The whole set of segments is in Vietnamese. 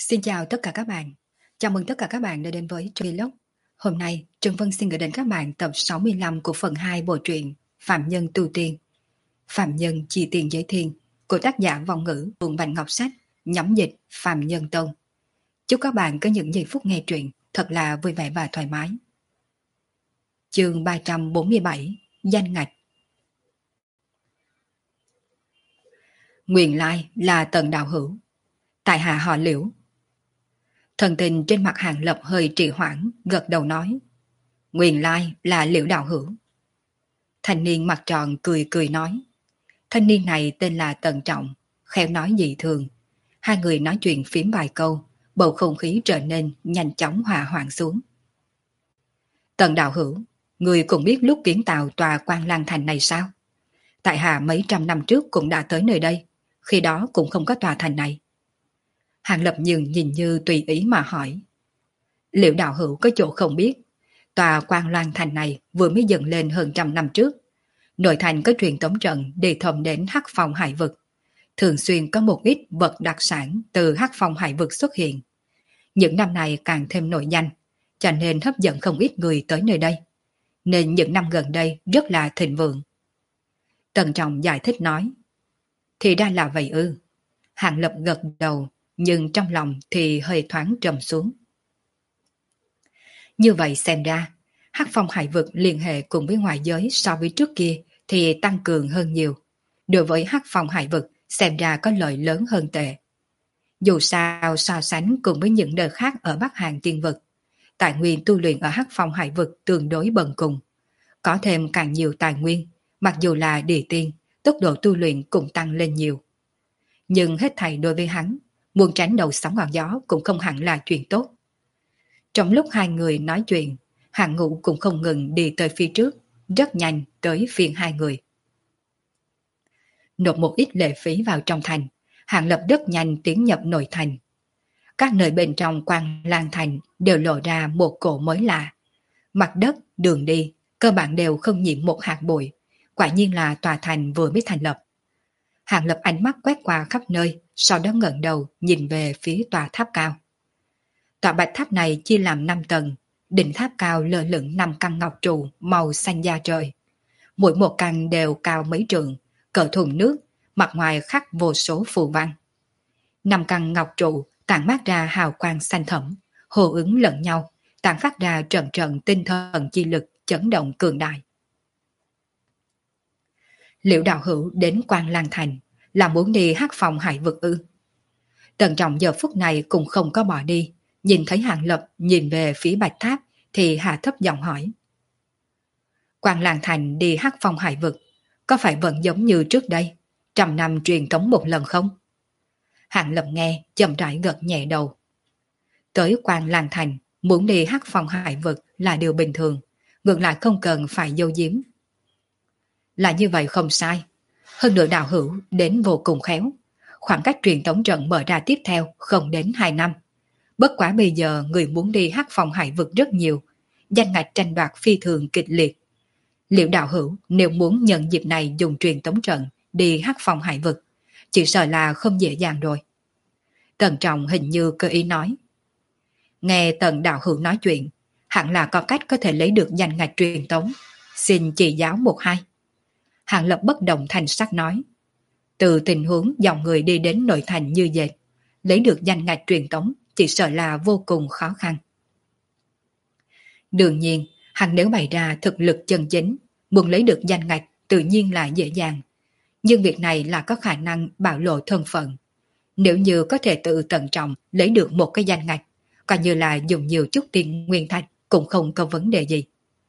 Xin chào tất cả các bạn. Chào mừng tất cả các bạn đã đến với Vlog. Hôm nay, Trần Vân xin gửi đến các bạn tập 65 của phần 2 bộ truyện Phạm Nhân Tu Tiên. Phạm Nhân Chi Tiền Giới Thiên của tác giả vong ngữ Buồn Bạch Ngọc Sách, nhóm dịch Phạm Nhân Tông. Chúc các bạn có những giây phút nghe truyện thật là vui vẻ và thoải mái. Chương 347: Danh ngạch. Nguyên lai là Tần Đạo Hữu, tại hạ họ Liễu. Thần tình trên mặt Hàng Lập hơi trì hoãn, gật đầu nói: Nguyên lai là Liễu đạo hữu. Thanh niên mặt tròn cười cười nói: Thanh niên này tên là Tần Trọng, khéo nói dị thường. Hai người nói chuyện phím vài câu, bầu không khí trở nên nhanh chóng hòa hoãn xuống. Tần đạo hữu, người cũng biết lúc kiến tạo tòa Quan Lang Thành này sao? Tại hạ mấy trăm năm trước cũng đã tới nơi đây, khi đó cũng không có tòa thành này. Hàng Lập nhìn như tùy ý mà hỏi. Liễu đạo hữu có chỗ không biết, tòa Quan Loan Thành này vừa mới dựng lên hơn trăm năm trước. Nội thành có truyền tống trận để thông đến Hắc Phong Hải Vực. Thường xuyên có một ít vật đặc sản từ Hắc Phong Hải Vực xuất hiện. Những năm này càng thêm nổi danh, cho nên hấp dẫn không ít người tới nơi đây. Nên những năm gần đây rất là thịnh vượng. Tần Trọng giải thích nói. Thì ra là vậy ư. Hàng Lập gật đầu, nhưng trong lòng thì hơi thoáng trầm xuống. Như vậy xem ra, Hắc Phong Hải Vực liên hệ cùng với ngoại giới so với trước kia thì tăng cường hơn nhiều. Đối với Hắc Phong Hải Vực xem ra có lợi lớn hơn tệ. Dù sao so sánh cùng với những nơi khác ở Bắc Hàn Tiên Vực, tài nguyên tu luyện ở Hắc Phong Hải Vực tương đối bần cùng. Có thêm càng nhiều tài nguyên, mặc dù là địa tiên, tốc độ tu luyện cũng tăng lên nhiều. Nhưng hết thảy đối với hắn, muốn tránh đầu sóng ngọn gió cũng không hẳn là chuyện tốt. Trong lúc hai người nói chuyện, Hàng Ngũ cũng không ngừng đi tới phía trước, rất nhanh tới phiên hai người. Nộp một ít lệ phí vào trong thành, Hàng Lập rất nhanh tiến nhập nội thành. Các nơi bên trong Quan Lang Thành đều lộ ra một cổ mới lạ. Mặt đất, đường đi, cơ bản đều không nhiễm một hạt bụi, quả nhiên là tòa thành vừa mới thành lập. Hàng Lập ánh mắt quét qua khắp nơi, sau đó ngẩng đầu nhìn về phía tòa tháp cao. Tòa bạch tháp này chia làm 5 tầng, đỉnh tháp cao lơ lửng 5 căn ngọc trụ màu xanh da trời. Mỗi một căn đều cao mấy trượng, cỡ thùng nước, mặt ngoài khắc vô số phù văn. 5 căn ngọc trụ tản mát ra hào quang xanh thẫm, hô ứng lẫn nhau, tản phát ra trận trận tinh thần chi lực chấn động cường đại. Liễu đạo hữu đến Quan Lang Thành là muốn đi Hắc Phong Hải Vực ư? Tần Trọng giờ phút này cũng không có bỏ đi, nhìn thấy Hàng Lập nhìn về phía bạch tháp thì hạ thấp giọng hỏi. Quan Lang Thành đi Hắc Phong Hải Vực có phải vẫn giống như trước đây, 100 năm truyền tống một lần không? Hàng Lập nghe chậm rãi gật nhẹ đầu. Tới Quan Lang Thành muốn đi Hắc Phong Hải Vực là điều bình thường, ngược lại không cần phải giấu giếm. Là như vậy không sai. Hơn nữa đạo hữu đến vô cùng khéo. Khoảng cách truyền tống trận mở ra tiếp theo không đến 2 năm. Bất quá bây giờ người muốn đi Hắc Phong Hải Vực rất nhiều. Danh ngạch tranh đoạt phi thường kịch liệt. Liệu đạo hữu nếu muốn nhận dịp này dùng truyền tống trận đi Hắc Phong Hải Vực, chỉ sợ là không dễ dàng rồi. Tần Trọng hình như cơ ý nói. Nghe Tần đạo hữu nói chuyện, hẳn là có cách có thể lấy được danh ngạch truyền tống. Xin chỉ giáo một hai. Hàng Lập bất động thành sắc nói. Từ tình huống dòng người đi đến nội thành như vậy, lấy được danh ngạch truyền tống chỉ sợ là vô cùng khó khăn. Đương nhiên, hắn nếu bày ra thực lực chân chính, muốn lấy được danh ngạch tự nhiên là dễ dàng. Nhưng việc này là có khả năng bạo lộ thân phận. Nếu như có thể tự Tần Trọng lấy được một cái danh ngạch, coi như là dùng nhiều chút tiền nguyên thạch cũng không có vấn đề gì.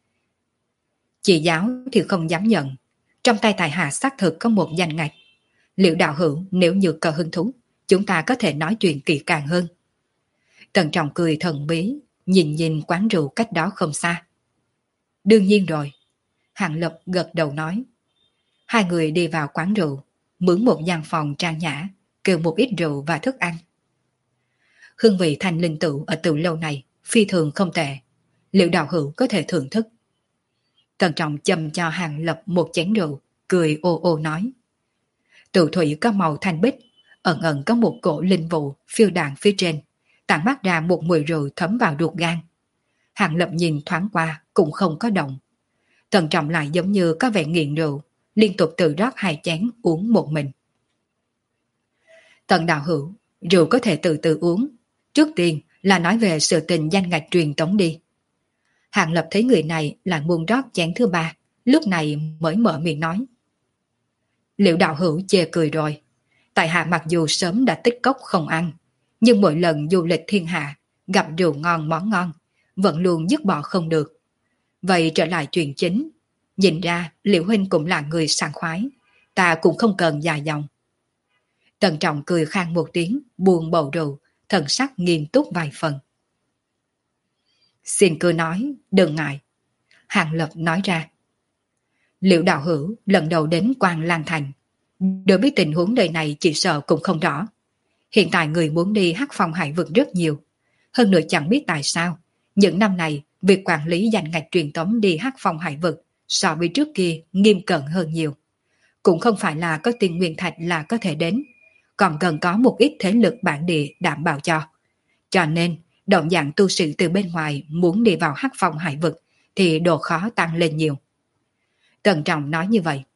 Chị giáo thì không dám nhận. Trong tay tài hạ xác thực có một danh ngạch. Liệu đạo hữu nếu như có hứng thú, chúng ta có thể nói chuyện kỹ càng hơn. Tần Trọng cười thần bí, nhìn quán rượu cách đó không xa. Đương nhiên rồi. Hàng Lập gật đầu nói. Hai người đi vào quán rượu, mướn một gian phòng trang nhã, kêu một ít rượu và thức ăn. Hương vị thanh linh tửu ở tửu lâu này phi thường không tệ. Liệu đạo hữu có thể thưởng thức. Tần Trọng châm cho Hàng Lập một chén rượu, cười ô ô nói. Tửu thủy có màu thanh bích, ẩn ẩn có một cổ linh vụ phiêu đạn phía trên, tản mát ra một mùi rượu thấm vào ruột gan. Hàng Lập nhìn thoáng qua cũng không có động. Tần Trọng lại giống như có vẻ nghiện rượu, liên tục tự rót 2 chén uống một mình. Tần đạo hữu, rượu có thể từ từ uống. Trước tiên là nói về sự tình danh ngạch truyền tống đi. Hàng Lập thấy người này lại muốn rót chén thứ 3, lúc này mới mở miệng nói. Liệu đạo hữu chê cười rồi. Tại hạ mặc dù sớm đã tích cốc không ăn, nhưng mỗi lần du lịch thiên hạ, gặp rượu ngon món ngon, vẫn luôn dứt bỏ không được. Vậy trở lại chuyện chính, nhìn ra Liễu huynh cũng là người sảng khoái, ta cũng không cần dài dòng. Tần Trọng cười khang một tiếng, buông bầu rượu, thần sắc nghiêm túc vài phần. Xin cứ nói, đừng ngại. Hàng Lập nói ra. Liễu đạo hữu lần đầu đến Quan Lang Thành, đối với tình huống đời này chỉ sợ cũng không rõ. Hiện tại người muốn đi Hắc Phong Hải vực rất nhiều. Hơn nữa chẳng biết tại sao, những năm này việc quản lý danh ngạch truyền tống đi Hắc Phong Hải vực so với trước kia nghiêm cẩn hơn nhiều. Cũng không phải là có tiền nguyên thạch là có thể đến, còn cần có một ít thế lực bản địa đảm bảo cho. Cho nên, động dạng tu sĩ từ bên ngoài muốn đi vào Hắc Phong Hải vực thì độ khó tăng lên nhiều. Tần Trọng nói như vậy.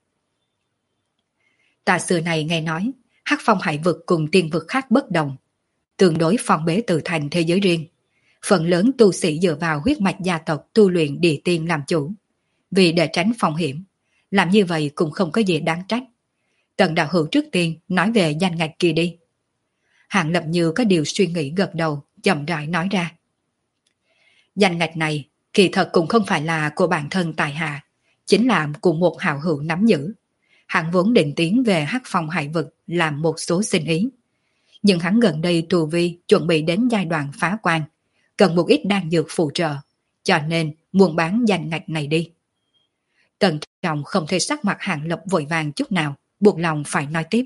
Ta xưa này nghe nói, Hắc Phong Hải vực cùng tiên vực khác bất đồng, tương đối phong bế tự thành thế giới riêng. Phần lớn tu sĩ dựa vào huyết mạch gia tộc tu luyện địa tiên làm chủ. Vì để tránh phong hiểm, làm như vậy cũng không có gì đáng trách. Tần đạo hữu trước tiên nói về danh ngạch kia đi. Hàng Lập như có điều suy nghĩ gật đầu, chậm rãi nói ra. Danh ngạch này kỳ thật cũng không phải là của bản thân tài hạ, chính là của một hảo hữu nắm giữ. Hắn vốn định tiến về Hắc Phong Hải vực làm một số sinh ý. Nhưng hắn gần đây tu vi chuẩn bị đến giai đoạn phá quan, cần một ít đan dược phụ trợ, cho nên muốn bán danh ngạch này đi. Tần Trọng không thể sắc mặt Hàng Lập vội vàng chút nào, buộc lòng phải nói tiếp.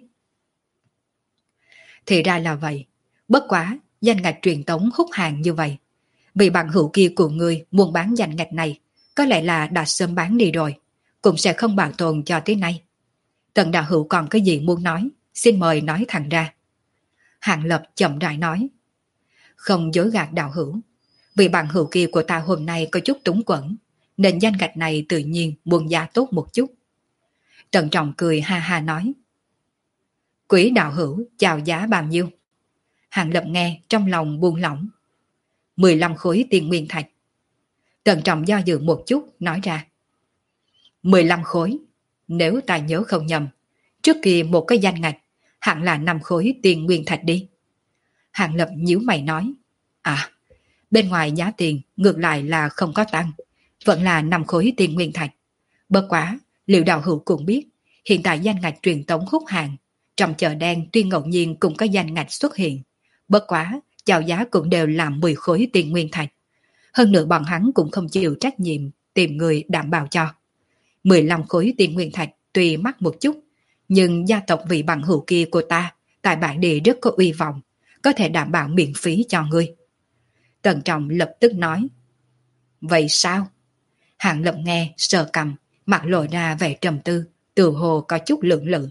Thì ra là vậy, bất quá danh ngạch truyền tống hút hàng như vậy. Vì bằng hữu kia của người muốn bán danh ngạch này, có lẽ là đã sớm bán đi rồi, cũng sẽ không bảo tồn cho tới nay. Tần đạo hữu còn cái gì muốn nói, xin mời nói thẳng ra. Hàng Lập chậm rãi nói. Không dối gạt đạo hữu, vì bằng hữu kia của ta hôm nay có chút túng quẫn, nên danh ngạch này tự nhiên muốn giá tốt một chút. Tần Trọng cười ha ha nói. Quý đạo hữu chào giá bao nhiêu? Hàng Lập nghe trong lòng buông lỏng. 15 khối tiền nguyên thạch. Tần Trọng do dự một chút nói ra. 15 khối, nếu ta nhớ không nhầm, trước kia một cái danh ngạch hẳn là 5 khối tiền nguyên thạch đi. Hàng Lập nhíu mày nói. À, bên ngoài giá tiền ngược lại là không có tăng, vẫn là 5 khối tiền nguyên thạch. Bất quá, liệu đạo hữu cũng biết, hiện tại danh ngạch truyền tống hút hàng, trong chợ đen tuy ngẫu nhiên cũng có danh ngạch xuất hiện. Bất quá, chào giá cũng đều là 10 khối tiền nguyên thạch. Hơn nữa bọn hắn cũng không chịu trách nhiệm tìm người đảm bảo cho. 15 khối tiền nguyên thạch tuy mắc một chút, nhưng gia tộc vị bằng hữu kia của ta tại bản địa rất có uy vọng, có thể đảm bảo miễn phí cho ngươi. Tần Trọng lập tức nói. Vậy sao? Hàng Lập nghe sờ cầm, mặt lộ ra vẻ trầm tư, tự hồ có chút lưỡng lự.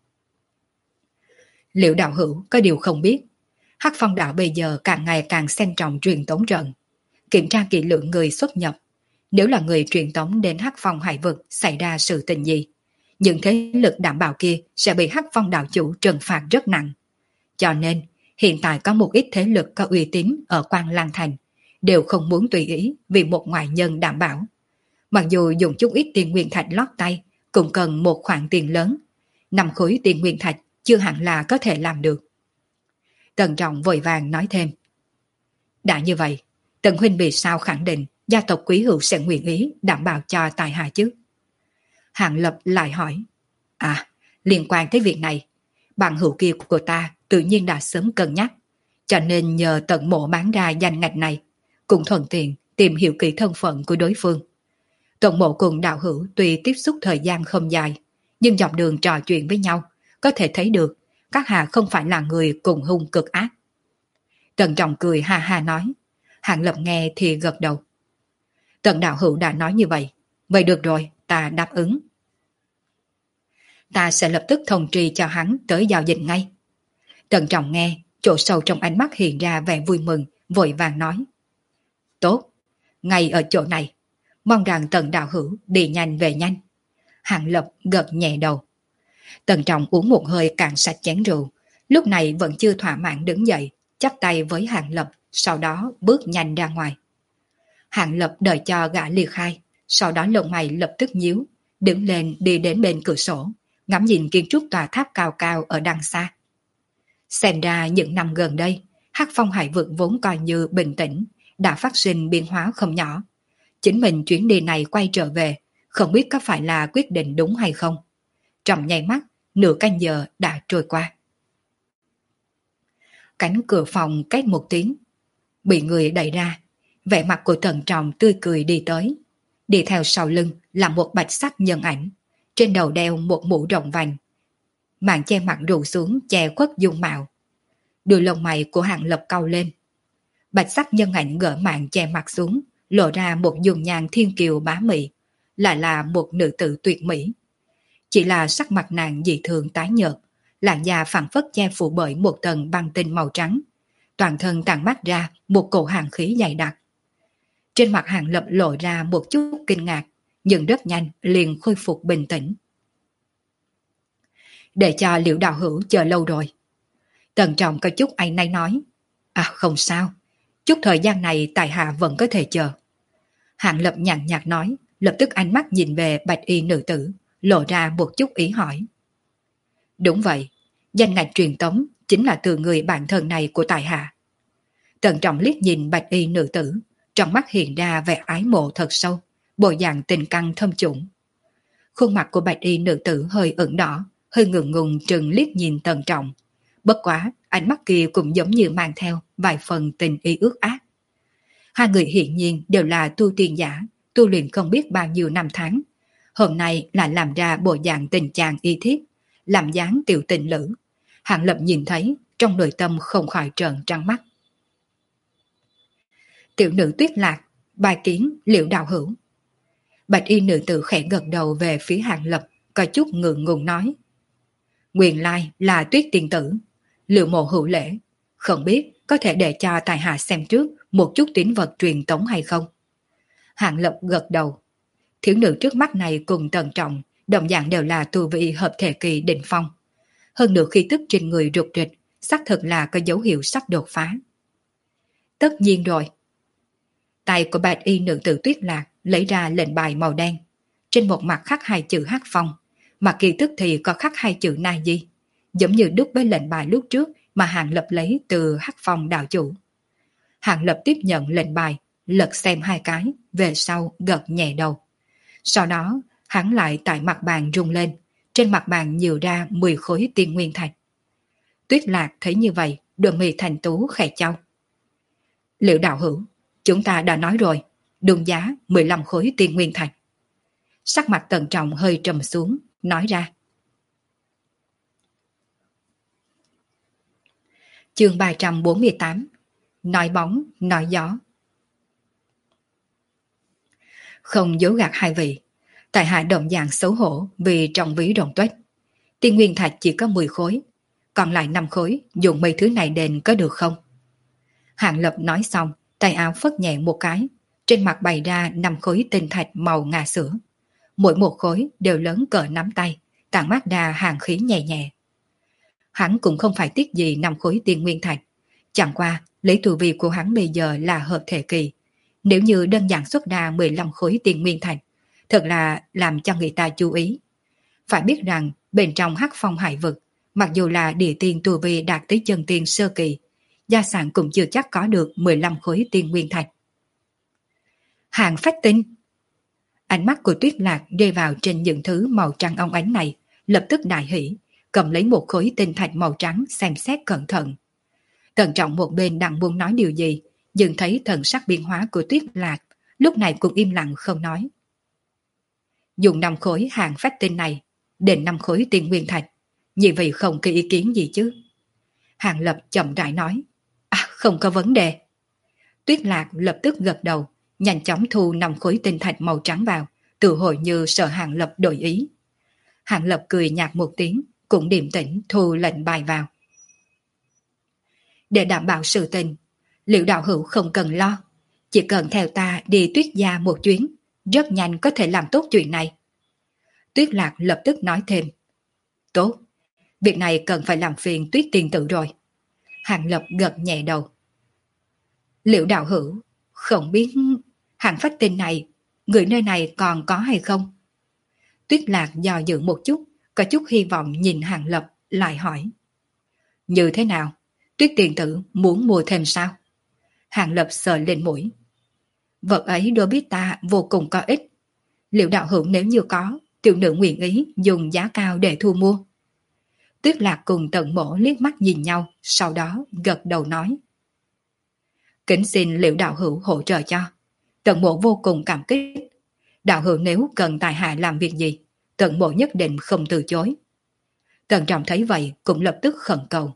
Liệu đạo hữu có điều không biết, Hắc Phong đạo bây giờ càng ngày càng xem trọng truyền tống trận, kiểm tra kỹ lưỡng người xuất nhập. Nếu là người truyền tống đến Hắc Phong Hải vực xảy ra sự tình gì, những thế lực đảm bảo kia sẽ bị Hắc Phong đạo chủ trừng phạt rất nặng. Cho nên, hiện tại có một ít thế lực có uy tín ở Quan Lang Thành, đều không muốn tùy ý vì một ngoại nhân đảm bảo. Mặc dù dùng chút ít tiền nguyên thạch lót tay, cũng cần một khoản tiền lớn. 5 khối tiền nguyên thạch chưa hẳn là có thể làm được. Tần Trọng vội vàng nói thêm. Đã như vậy, Tần huynh vì sao khẳng định gia tộc quý hữu sẽ nguyện ý đảm bảo cho tài hạ chứ? Hàng Lập lại hỏi. À, liên quan tới việc này, bằng hữu kia của ta tự nhiên đã sớm cân nhắc, cho nên nhờ Tần mộ bán ra danh ngạch này, cũng thuận tiện tìm hiểu kỹ thân phận của đối phương. Tần mộ cùng đạo hữu tuy tiếp xúc thời gian không dài, nhưng dọc đường trò chuyện với nhau, có thể thấy được các hạ không phải là người cùng hung cực ác. Tần Trọng cười ha ha nói. Hàng Lập nghe thì gật đầu. Tần đạo hữu đã nói như vậy, vậy được rồi, ta đáp ứng. Ta sẽ lập tức thông tri cho hắn tới giao dịch ngay. Tần Trọng nghe chỗ sâu trong ánh mắt hiện ra vẻ vui mừng, vội vàng nói. Tốt, ngay ở chỗ này, mong rằng Tần đạo hữu đi nhanh về nhanh. Hàng Lập gật nhẹ đầu. Tần Trọng uống một hơi cạn sạch chén rượu, lúc này vẫn chưa thỏa mãn đứng dậy, chắp tay với Hàng Lập, sau đó bước nhanh ra ngoài. Hàng Lập đợi cho gã ly khai, sau đó lông mày lập tức nhíu, đứng lên đi đến bên cửa sổ, ngắm nhìn kiến trúc tòa tháp cao cao ở đằng xa. Xem ra những năm gần đây, Hắc Phong Hải vực vốn coi như bình tĩnh, đã phát sinh biến hóa không nhỏ. Chính mình chuyến đi này quay trở về, không biết có phải là quyết định đúng hay không. Trong nháy mắt, nửa canh giờ đã trôi qua. Cánh cửa phòng két một tiếng, bị người đẩy ra, vẻ mặt của Tần Trọng tươi cười đi tới. Đi theo sau lưng là một bạch sắc nhân ảnh, trên đầu đeo một mũ rộng vành. Màn che mặt rủ xuống che khuất dung mạo. Đuôi lông mày của Hàng Lập cau lên. Bạch sắc nhân ảnh gỡ màn che mặt xuống, lộ ra một dung nhan thiên kiều bá mị, lại là một nữ tử tuyệt mỹ. Chỉ là sắc mặt nàng dị thường tái nhợt, làn da phảng phất che phủ bởi một tầng băng tinh màu trắng, toàn thân tản mát ra một cổ hàn khí dày đặc. Trên mặt Hàng Lập lộ ra một chút kinh ngạc, nhưng rất nhanh liền khôi phục bình tĩnh. Để cho Liễu đạo hữu chờ lâu rồi. Tần Trọng có chút áy náy nói. À không sao, chút thời gian này tại hạ vẫn có thể chờ. Hàng Lập nhàn nhạt nói, lập tức ánh mắt nhìn về bạch y nữ tử, lộ ra một chút ý hỏi. Đúng vậy, danh ngạch truyền tống chính là từ người bạn thân này của tại hạ. Tần Trọng liếc nhìn bạch y nữ tử, trong mắt hiện ra vẻ ái mộ thật sâu, bộ dạng tình căng thâm trũng. Khuôn mặt của bạch y nữ tử hơi ửng đỏ, hơi ngượng ngùng trừng liếc nhìn Tần Trọng. Bất quá, ánh mắt kia cũng giống như mang theo vài phần tình y ước ác. Hai người hiện nhiên đều là tu tiên giả, tu luyện không biết bao nhiêu năm tháng. Hôm nay lại làm ra bộ dạng tình chàng y thiếp, làm dáng tiểu tình lữ. Hàng Lập nhìn thấy, trong nội tâm không khỏi trợn trắng mắt. Tiểu nữ Tuyết Lạc, bài kiến Liễu đạo hữu. Bạch y nữ tử khẽ gật đầu về phía Hàng Lập, có chút ngượng ngùng nói. Nguyên lai là Tuyết tiên tử, Liễu mộ hữu lễ, không biết có thể để cho tài hạ xem trước một chút tín vật truyền tống hay không. Hàng Lập gật đầu. Thiếu nữ trước mắt này cùng Tần Trọng, đồng dạng đều là tu vị hợp thể kỳ đỉnh phong. Hơn nữa khí tức trên người rụt rịch, xác thực là có dấu hiệu sắp đột phá. Tất nhiên rồi. Tay của bạch y nữ tử Tuyết Lạc lấy ra lệnh bài màu đen. Trên một mặt khắc hai chữ Hắc Phong, mặt kỳ tức thì có khắc hai chữ Na Di, giống như đúc với lệnh bài lúc trước mà Hàng Lập lấy từ Hắc Phong đạo chủ. Hàng Lập tiếp nhận lệnh bài, lật xem hai cái, về sau gật nhẹ đầu. Sau đó, hắn lại tại mặt bàn rung lên, trên mặt bàn nhiều ra 10 khối tiên nguyên thạch. Tuyết Lạc thấy như vậy, đôi mi thành tú khẽ chau. Liễu đạo hữu, chúng ta đã nói rồi, đương giá 15 khối tiên nguyên thạch. Sắc mặt Tần Trọng hơi trầm xuống, nói ra. Chương 348. Nói bóng, nói gió. Không dối gạt hai vị, tại hạ động dạng xấu hổ vì trong ví rộng tuếch. Tiên nguyên thạch chỉ có 10 khối, còn lại 5 khối dùng mấy thứ này đền có được không? Hàng Lập nói xong, tay áo phất nhẹ một cái, trên mặt bày ra 5 khối tinh thạch màu ngà sữa. Mỗi một khối đều lớn cỡ nắm tay, tản mát ra hàng khí nhẹ nhẹ. Hắn cũng không phải tiếc gì 5 khối tiên nguyên thạch, chẳng qua lấy tu vi của hắn bây giờ là hợp thể kỳ. Nếu như đơn giản xuất ra 15 khối tiên nguyên thạch, thật là làm cho người ta chú ý. Phải biết rằng bên trong Hắc Phong Hải vực, mặc dù là địa tiên tu vi đạt tới chân tiên sơ kỳ, gia sản cũng chưa chắc có được 15 khối tiên nguyên thạch. Hàng phách tinh. Ánh mắt của Tuyết Lạc rơi vào trên những thứ màu trắng óng ánh này, lập tức đại hỉ, cầm lấy một khối tinh thạch màu trắng xem xét cẩn thận. Tần Trọng một bên đang muốn nói điều gì, nhưng thấy thần sắc biến hóa của Tuyết Lạc, lúc này cũng im lặng không nói. Dùng 5 khối hàng phách tinh này, đến 5 khối tiên nguyên thạch, nhị vị không có ý kiến gì chứ? Hàng Lập chậm rãi nói. À, không có vấn đề. Tuyết Lạc lập tức gật đầu, nhanh chóng thu 5 khối tinh thạch màu trắng vào, tự hồi như sợ Hàng Lập đổi ý. Hàng Lập cười nhạt một tiếng, cũng điềm tĩnh thu lệnh bài vào. Để đảm bảo sự tình, Liễu đạo hữu không cần lo. Chỉ cần theo ta đi Tuyết gia một chuyến, rất nhanh có thể làm tốt chuyện này. Tuyết Lạc lập tức nói thêm. Tốt, việc này cần phải làm phiền Tuyết tiên tử rồi. Hàng Lập gật nhẹ đầu. Liễu đạo hữu, không biết hàng phách tinh này, người nơi này còn có hay không? Tuyết Lạc do dự một chút, có chút hy vọng nhìn Hàng Lập, lại hỏi. Như thế nào? Tuyết tiền tử muốn mua thêm sao? Hàng Lập sờ lên mũi. Vật ấy đối với ta vô cùng có ích. Liệu đạo hữu nếu như có, tiểu nữ nguyện ý dùng giá cao để thu mua. Tuyết Lạc cùng Tần Mỗ liếc mắt nhìn nhau, sau đó gật đầu nói. Kính xin Liễu đạo hữu hỗ trợ cho. Tần Mỗ vô cùng cảm kích. Đạo hữu nếu cần tài hạ làm việc gì, Tần Mỗ nhất định không từ chối. Tần Trọng thấy vậy cũng lập tức khẩn cầu.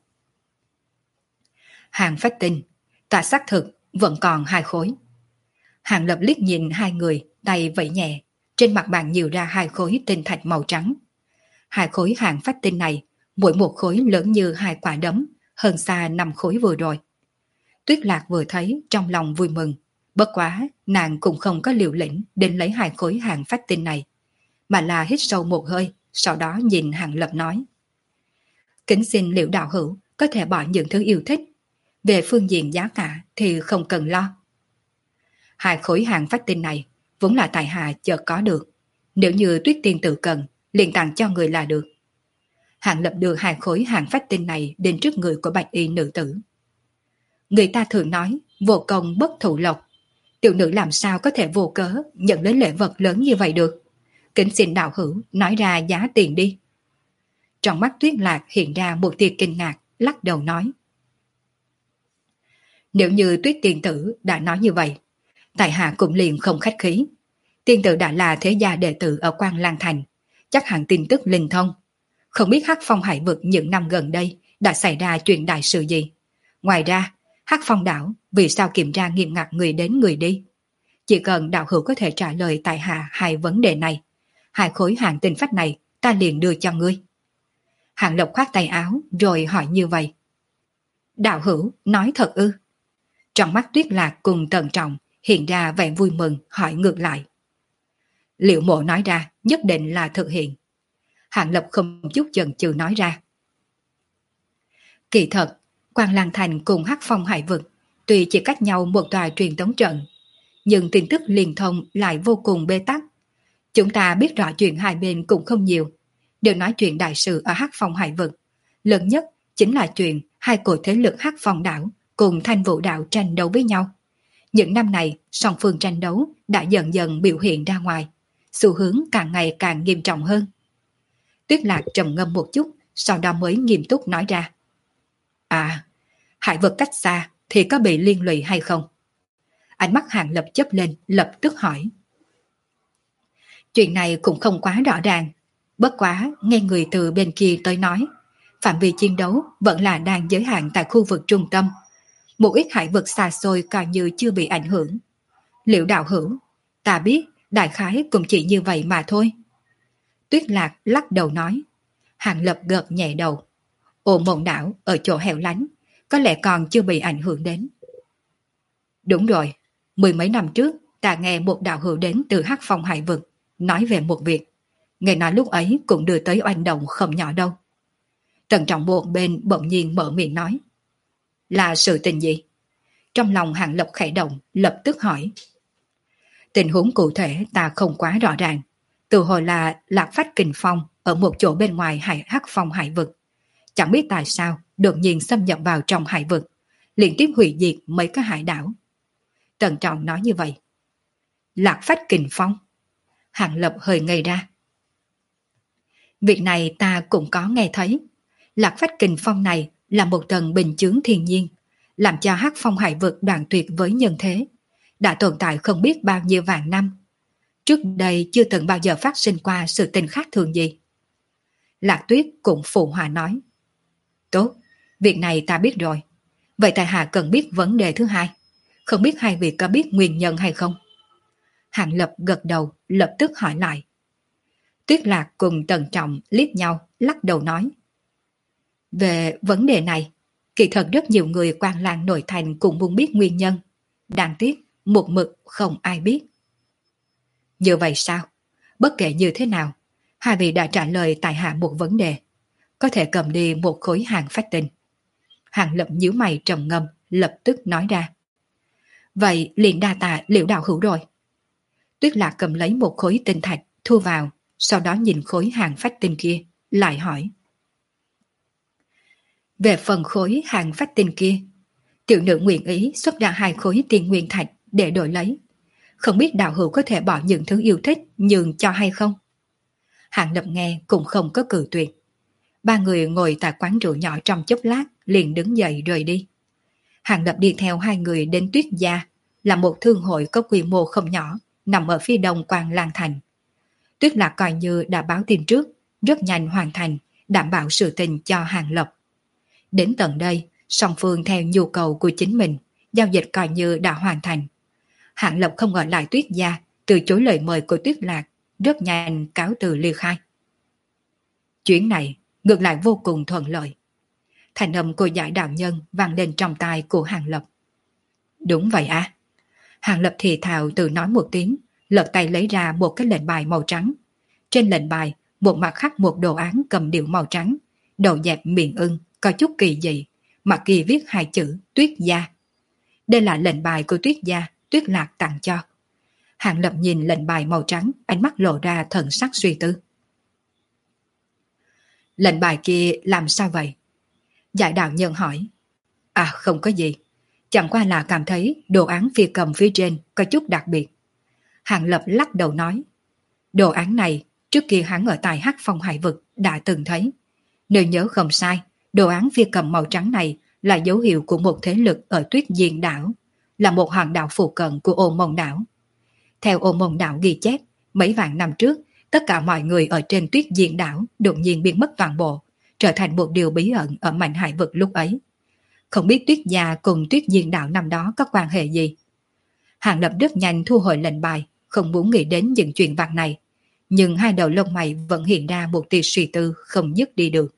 Hàng phách tinh, ta xác thực vẫn còn 2 khối. Hàng Lập liếc nhìn hai người, tay vẫy nhẹ, trên mặt bàn nhiều ra 2 khối tinh thạch màu trắng. 2 khối hàng phách tinh này, mỗi một khối lớn như 2 quả đấm, hơn xa 5 khối vừa rồi. Tuyết Lạc vừa thấy trong lòng vui mừng, bất quá nàng cũng không có liều lĩnh đến lấy 2 khối hàng phách tinh này, mà là hít sâu một hơi, sau đó nhìn Hàng Lập nói. Kính xin Liễu đạo hữu có thể bỏ những thứ yêu thích, về phương diện giá cả thì không cần lo. 2 khối hàng phách tinh này vốn là tài hạ chợt có được, nếu như Tuyết tiên tử cần, liền tặng cho người là được. Hàng Lập đưa 2 khối hàng phách tinh này đến trước người của bạch y nữ tử. Người ta thường nói vô công bất thụ lộc, tiểu nữ làm sao có thể vô cớ nhận lấy lễ vật lớn như vậy được. Kính xin đạo hữu nói ra giá tiền đi. Trong mắt Tuyết Lạc hiện ra một tia kinh ngạc, lắc đầu nói. Nếu như Tuyết tiên tử đã nói như vậy, tại hạ cũng liền không khách khí. Tiên tử đã là thế gia đệ tử ở Quan Lang Thành, chắc hẳn tin tức linh thông. Không biết Hắc Phong Hải vực những năm gần đây đã xảy ra chuyện đại sự gì. Ngoài ra, Hắc Phong đảo vì sao kiểm tra nghiêm ngặt người đến người đi. Chỉ cần đạo hữu có thể trả lời tại hạ 2 vấn đề này, 2 khối hàng tinh phách này ta liền đưa cho ngươi. Hàng Lộc khoát tay áo rồi hỏi như vậy. Đạo hữu nói thật ư? Trong mắt Tuyết Lạc cùng Tần Trọng hiện ra vẻ vui mừng, hỏi ngược lại. Liệu Mộ nói ra nhất định là thực hiện. Hàng Lập không chút chần chừ nói ra. Kỳ thật, Quan Lang Thành cùng Hắc Phong Hải vực tuy chỉ cách nhau một tòa truyền tống trận, nhưng tin tức liên thông lại vô cùng bế tắc. Chúng ta biết rõ chuyện hai bên cũng không nhiều, đều nói chuyện đại sự ở Hắc Phong Hải vực. Lớn nhất chính là chuyện 2 cột thế lực Hắc Phong đảo cùng Thanh Vũ đảo tranh đấu với nhau. Những năm này, song phương tranh đấu đã dần dần biểu hiện ra ngoài, xu hướng càng ngày càng nghiêm trọng hơn. Tuyết Lạc trầm ngâm một chút, sau đó mới nghiêm túc nói ra. À, hải vực cách xa thì có bị liên lụy hay không? Ánh mắt Hàng Lập chớp lên, lập tức hỏi. Chuyện này cũng không quá rõ ràng, bất quá nghe người từ bên kia tới nói, phạm vi chiến đấu vẫn là đang giới hạn tại khu vực trung tâm. Một ít hải vực xa xôi coi như chưa bị ảnh hưởng. Liệu đạo hữu, ta biết đại khái cũng chỉ như vậy mà thôi. Tuyết Lạc lắc đầu nói. Hàng Lập gật nhẹ đầu. Ồ Mộng đảo ở chỗ hẻo lánh, có lẽ còn chưa bị ảnh hưởng đến. Đúng rồi, 10 mấy năm trước ta nghe một đạo hữu đến từ Hắc Phong Hải vực nói về một việc. Nghe nói lúc ấy cũng đưa tới oanh động không nhỏ đâu. Tần Trọng một bên bỗng nhiên mở miệng nói. Là sự tình gì? Trong lòng Hàng Lập khẽ động, lập tức hỏi. Tình huống cụ thể ta không quá rõ ràng. Từ hồi là Lạc Phách Kình Phong ở một chỗ bên ngoài Hắc Phong Hải vực. Chẳng biết tại sao đột nhiên xâm nhập vào trong hải vực, liên tiếp hủy diệt mấy cái hải đảo. Tần Trọng nói như vậy. Lạc Phách Kình Phong? Hàng Lập hơi ngây ra. Việc này ta cũng có nghe thấy. Lạc Phách Kình Phong này là một tầng bình chướng thiên nhiên, làm cho Hắc Phong Hải vực đoạn tuyệt với nhân thế, đã tồn tại không biết bao nhiêu vạn năm. Trước đây chưa từng bao giờ phát sinh qua sự tình khác thường gì. Lạc Tuyết cũng phụ hòa nói. Tốt, việc này ta biết rồi. Vậy tại hạ cần biết vấn đề thứ hai. Không biết hai vị có biết nguyên nhân hay không? Hàng Lập gật đầu, lập tức hỏi lại. Tuyết Lạc cùng Tần Trọng liếc nhau, lắc đầu nói. Về vấn đề này, Kỳ thật rất nhiều người quan làng nội thành cũng muốn biết nguyên nhân. Đáng tiếc, một mực không ai biết. Như vậy sao? Bất kể như thế nào, hai vị đã trả lời tại hạ một vấn đề. Có thể cầm đi một khối hàng phách tinh. Hàng Lập nhíu mày trầm ngâm, lập tức nói ra. Vậy liền đa tạ Liễu đạo hữu rồi. Tuyết Lạc cầm lấy một khối tinh thạch, thu vào, sau đó nhìn khối hàng phách tinh kia, lại hỏi. Về phần khối hàng phách tinh kia, tiểu nữ nguyện ý xuất ra 2 khối tiên nguyên thạch để đổi lấy. Không biết đạo hữu có thể bỏ những thứ yêu thích nhường cho hay không? Hàng Lập nghe cũng không có cự tuyệt. Ba người ngồi tại quán rượu nhỏ trong chốc lát, liền đứng dậy rời đi. Hàng Lập đi theo 2 người đến Tuyết Gia, là một thương hội có quy mô không nhỏ, nằm ở phía đông Quan Lang Thành. Tuyết Lạc coi như đã báo tin trước, rất nhanh hoàn thành, đảm bảo sự tình cho Hàng Lập. Đến tận đây, song phương theo nhu cầu của chính mình, giao dịch coi như đã hoàn thành. Hàng Lập không ở lại Tuyết Gia, từ chối lời mời của Tuyết Lạc, rất nhanh cáo từ ly khai. Chuyến này ngược lại vô cùng thuận lợi. Thành âm của Giải đạo nhân vang lên trong tai của Hàng Lập. Đúng vậy à? Hàng Lập thì thào tự nói một tiếng, lật tay lấy ra một cái lệnh bài màu trắng. Trên lệnh bài, một mặt khắc một đồ án cầm điệu màu trắng, đầu dẹp miệng ưng, có chút kỳ dị, mặt kia viết 2 chữ Tuyết Gia. Đây là lệnh bài của Tuyết Gia, Tuyết Lạc tặng cho. Hàng Lập nhìn lệnh bài màu trắng, ánh mắt lộ ra thần sắc suy tư. Lệnh bài kia làm sao vậy? Giải đạo nhân hỏi. À không có gì, chẳng qua là cảm thấy đồ án phi cầm phía trên có chút đặc biệt. Hàng Lập lắc đầu nói. Đồ án này trước kia hắn ở tại Hắc Phong Hải Vực đã từng thấy. Nếu nhớ không sai, đồ án phi cầm màu trắng này là dấu hiệu của một thế lực ở Tuyết Diên đảo, là một hòn đảo phụ cận của Ô Mông đảo. Theo Ô Mông đảo ghi chép, mấy vạn năm trước, tất cả mọi người ở trên Tuyết Diên đảo đột nhiên biến mất toàn bộ, trở thành một điều bí ẩn ở mảnh hải vực lúc ấy. Không biết Tuyết Gia cùng Tuyết Diên đảo năm đó có quan hệ gì. Hàng Lập rất nhanh thu hồi lệnh bài, không muốn nghĩ đến những chuyện vặt này, nhưng 2 đầu lông mày vẫn hiện ra một tia suy tư không dứt đi được.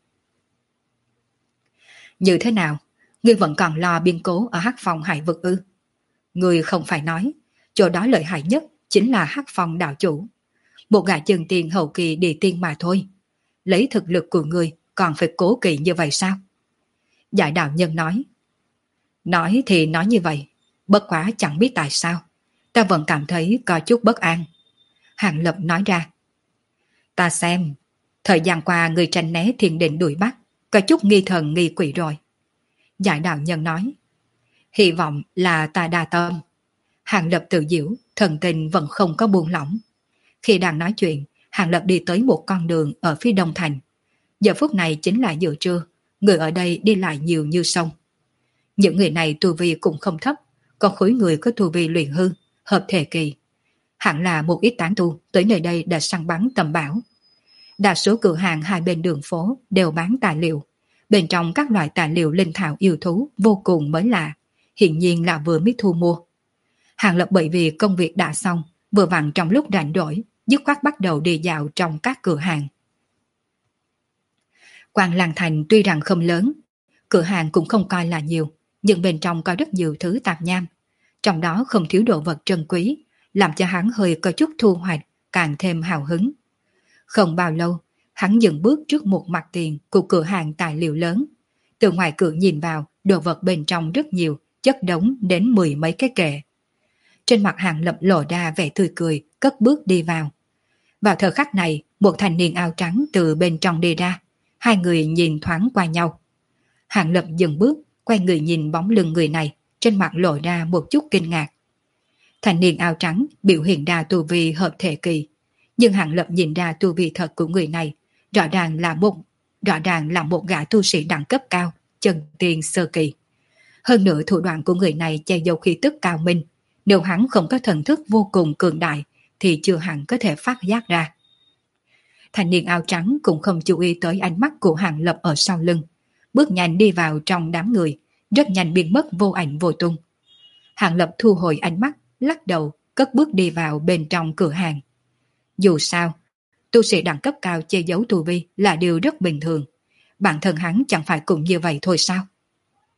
Như thế nào? Ngươi vẫn còn lo biến cố ở Hắc Phong Hải Vực ư? Ngươi không phải nói, chỗ đó lợi hại nhất chính là Hắc Phong đạo chủ. Một gã chân tiền hậu kỳ địa tiên mà thôi. Lấy thực lực của ngươi còn phải cố kỵ như vậy sao? Giải đạo nhân nói. Nói thì nói như vậy, bất quá chẳng biết tại sao. Ta vẫn cảm thấy có chút bất an. Hàng Lập nói ra. Ta xem, thời gian qua người tranh né thiên định đuổi bắt, có chút nghi thần nghi quỷ rồi. Giải đạo nhân nói. Hy vọng là ta đa tâm. Hàng Lập tự giễu, thần tình vẫn không có buông lỏng. Khi đang nói chuyện, Hàng Lập đi tới một con đường ở phía đông thành. Giờ phút này chính là giữa trưa, người ở đây đi lại nhiều như sông. Những người này tu vi cũng không thấp, còn khối người có tu vi luyện hư, hợp thể kỳ. Hẳn là một ít tán tu tới nơi đây đã săn bắn tầm bảo. Đa số cửa hàng hai bên đường phố đều bán tài liệu. Bên trong các loại tài liệu linh thảo yêu thú vô cùng mới lạ, hiển nhiên là vừa mới thu mua. Hàng Lập bởi vì công việc đã xong, vừa vặn trong lúc rảnh rỗi, dứt khoát bắt đầu đi dạo trong các cửa hàng. Quan Lang Thành tuy rằng không lớn, cửa hàng cũng không coi là nhiều, nhưng bên trong có rất nhiều thứ tạp nham. Trong đó không thiếu đồ vật trân quý, làm cho hắn hơi có chút thu hoạch, càng thêm hào hứng. Không bao lâu, hắn dừng bước trước một mặt tiền của cửa hàng tài liệu lớn. Từ ngoài cửa nhìn vào, đồ vật bên trong rất nhiều, chất đống đến 10 mấy cái kệ. Trên mặt Hàng Lập lộ ra vẻ tươi cười, cất bước đi vào. Vào thời khắc này, một thanh niên áo trắng từ bên trong đi ra. 2 người nhìn thoáng qua nhau. Hàng Lập dừng bước, quay người nhìn bóng lưng người này, trên mặt lộ ra một chút kinh ngạc. Thanh niên áo trắng biểu hiện ra tu vi hợp thể kỳ, nhưng Hàng Lập nhìn ra tu vi thật của người này, rõ ràng là một gã tu sĩ đẳng cấp cao, chân tiên sơ kỳ. Hơn nữa thủ đoạn của người này che giấu khí tức cao minh, nếu hắn không có thần thức vô cùng cường đại thì chưa hẳn có thể phát giác ra. Thanh niên áo trắng cũng không chú ý tới ánh mắt của Hàng Lập ở sau lưng, bước nhanh đi vào trong đám người, rất nhanh biến mất vô ảnh vô tung. Hàng Lập thu hồi ánh mắt, lắc đầu, cất bước đi vào bên trong cửa hàng. Dù sao, tu sĩ đẳng cấp cao che giấu tu vi là điều rất bình thường. Bản thân hắn chẳng phải cũng như vậy thôi sao?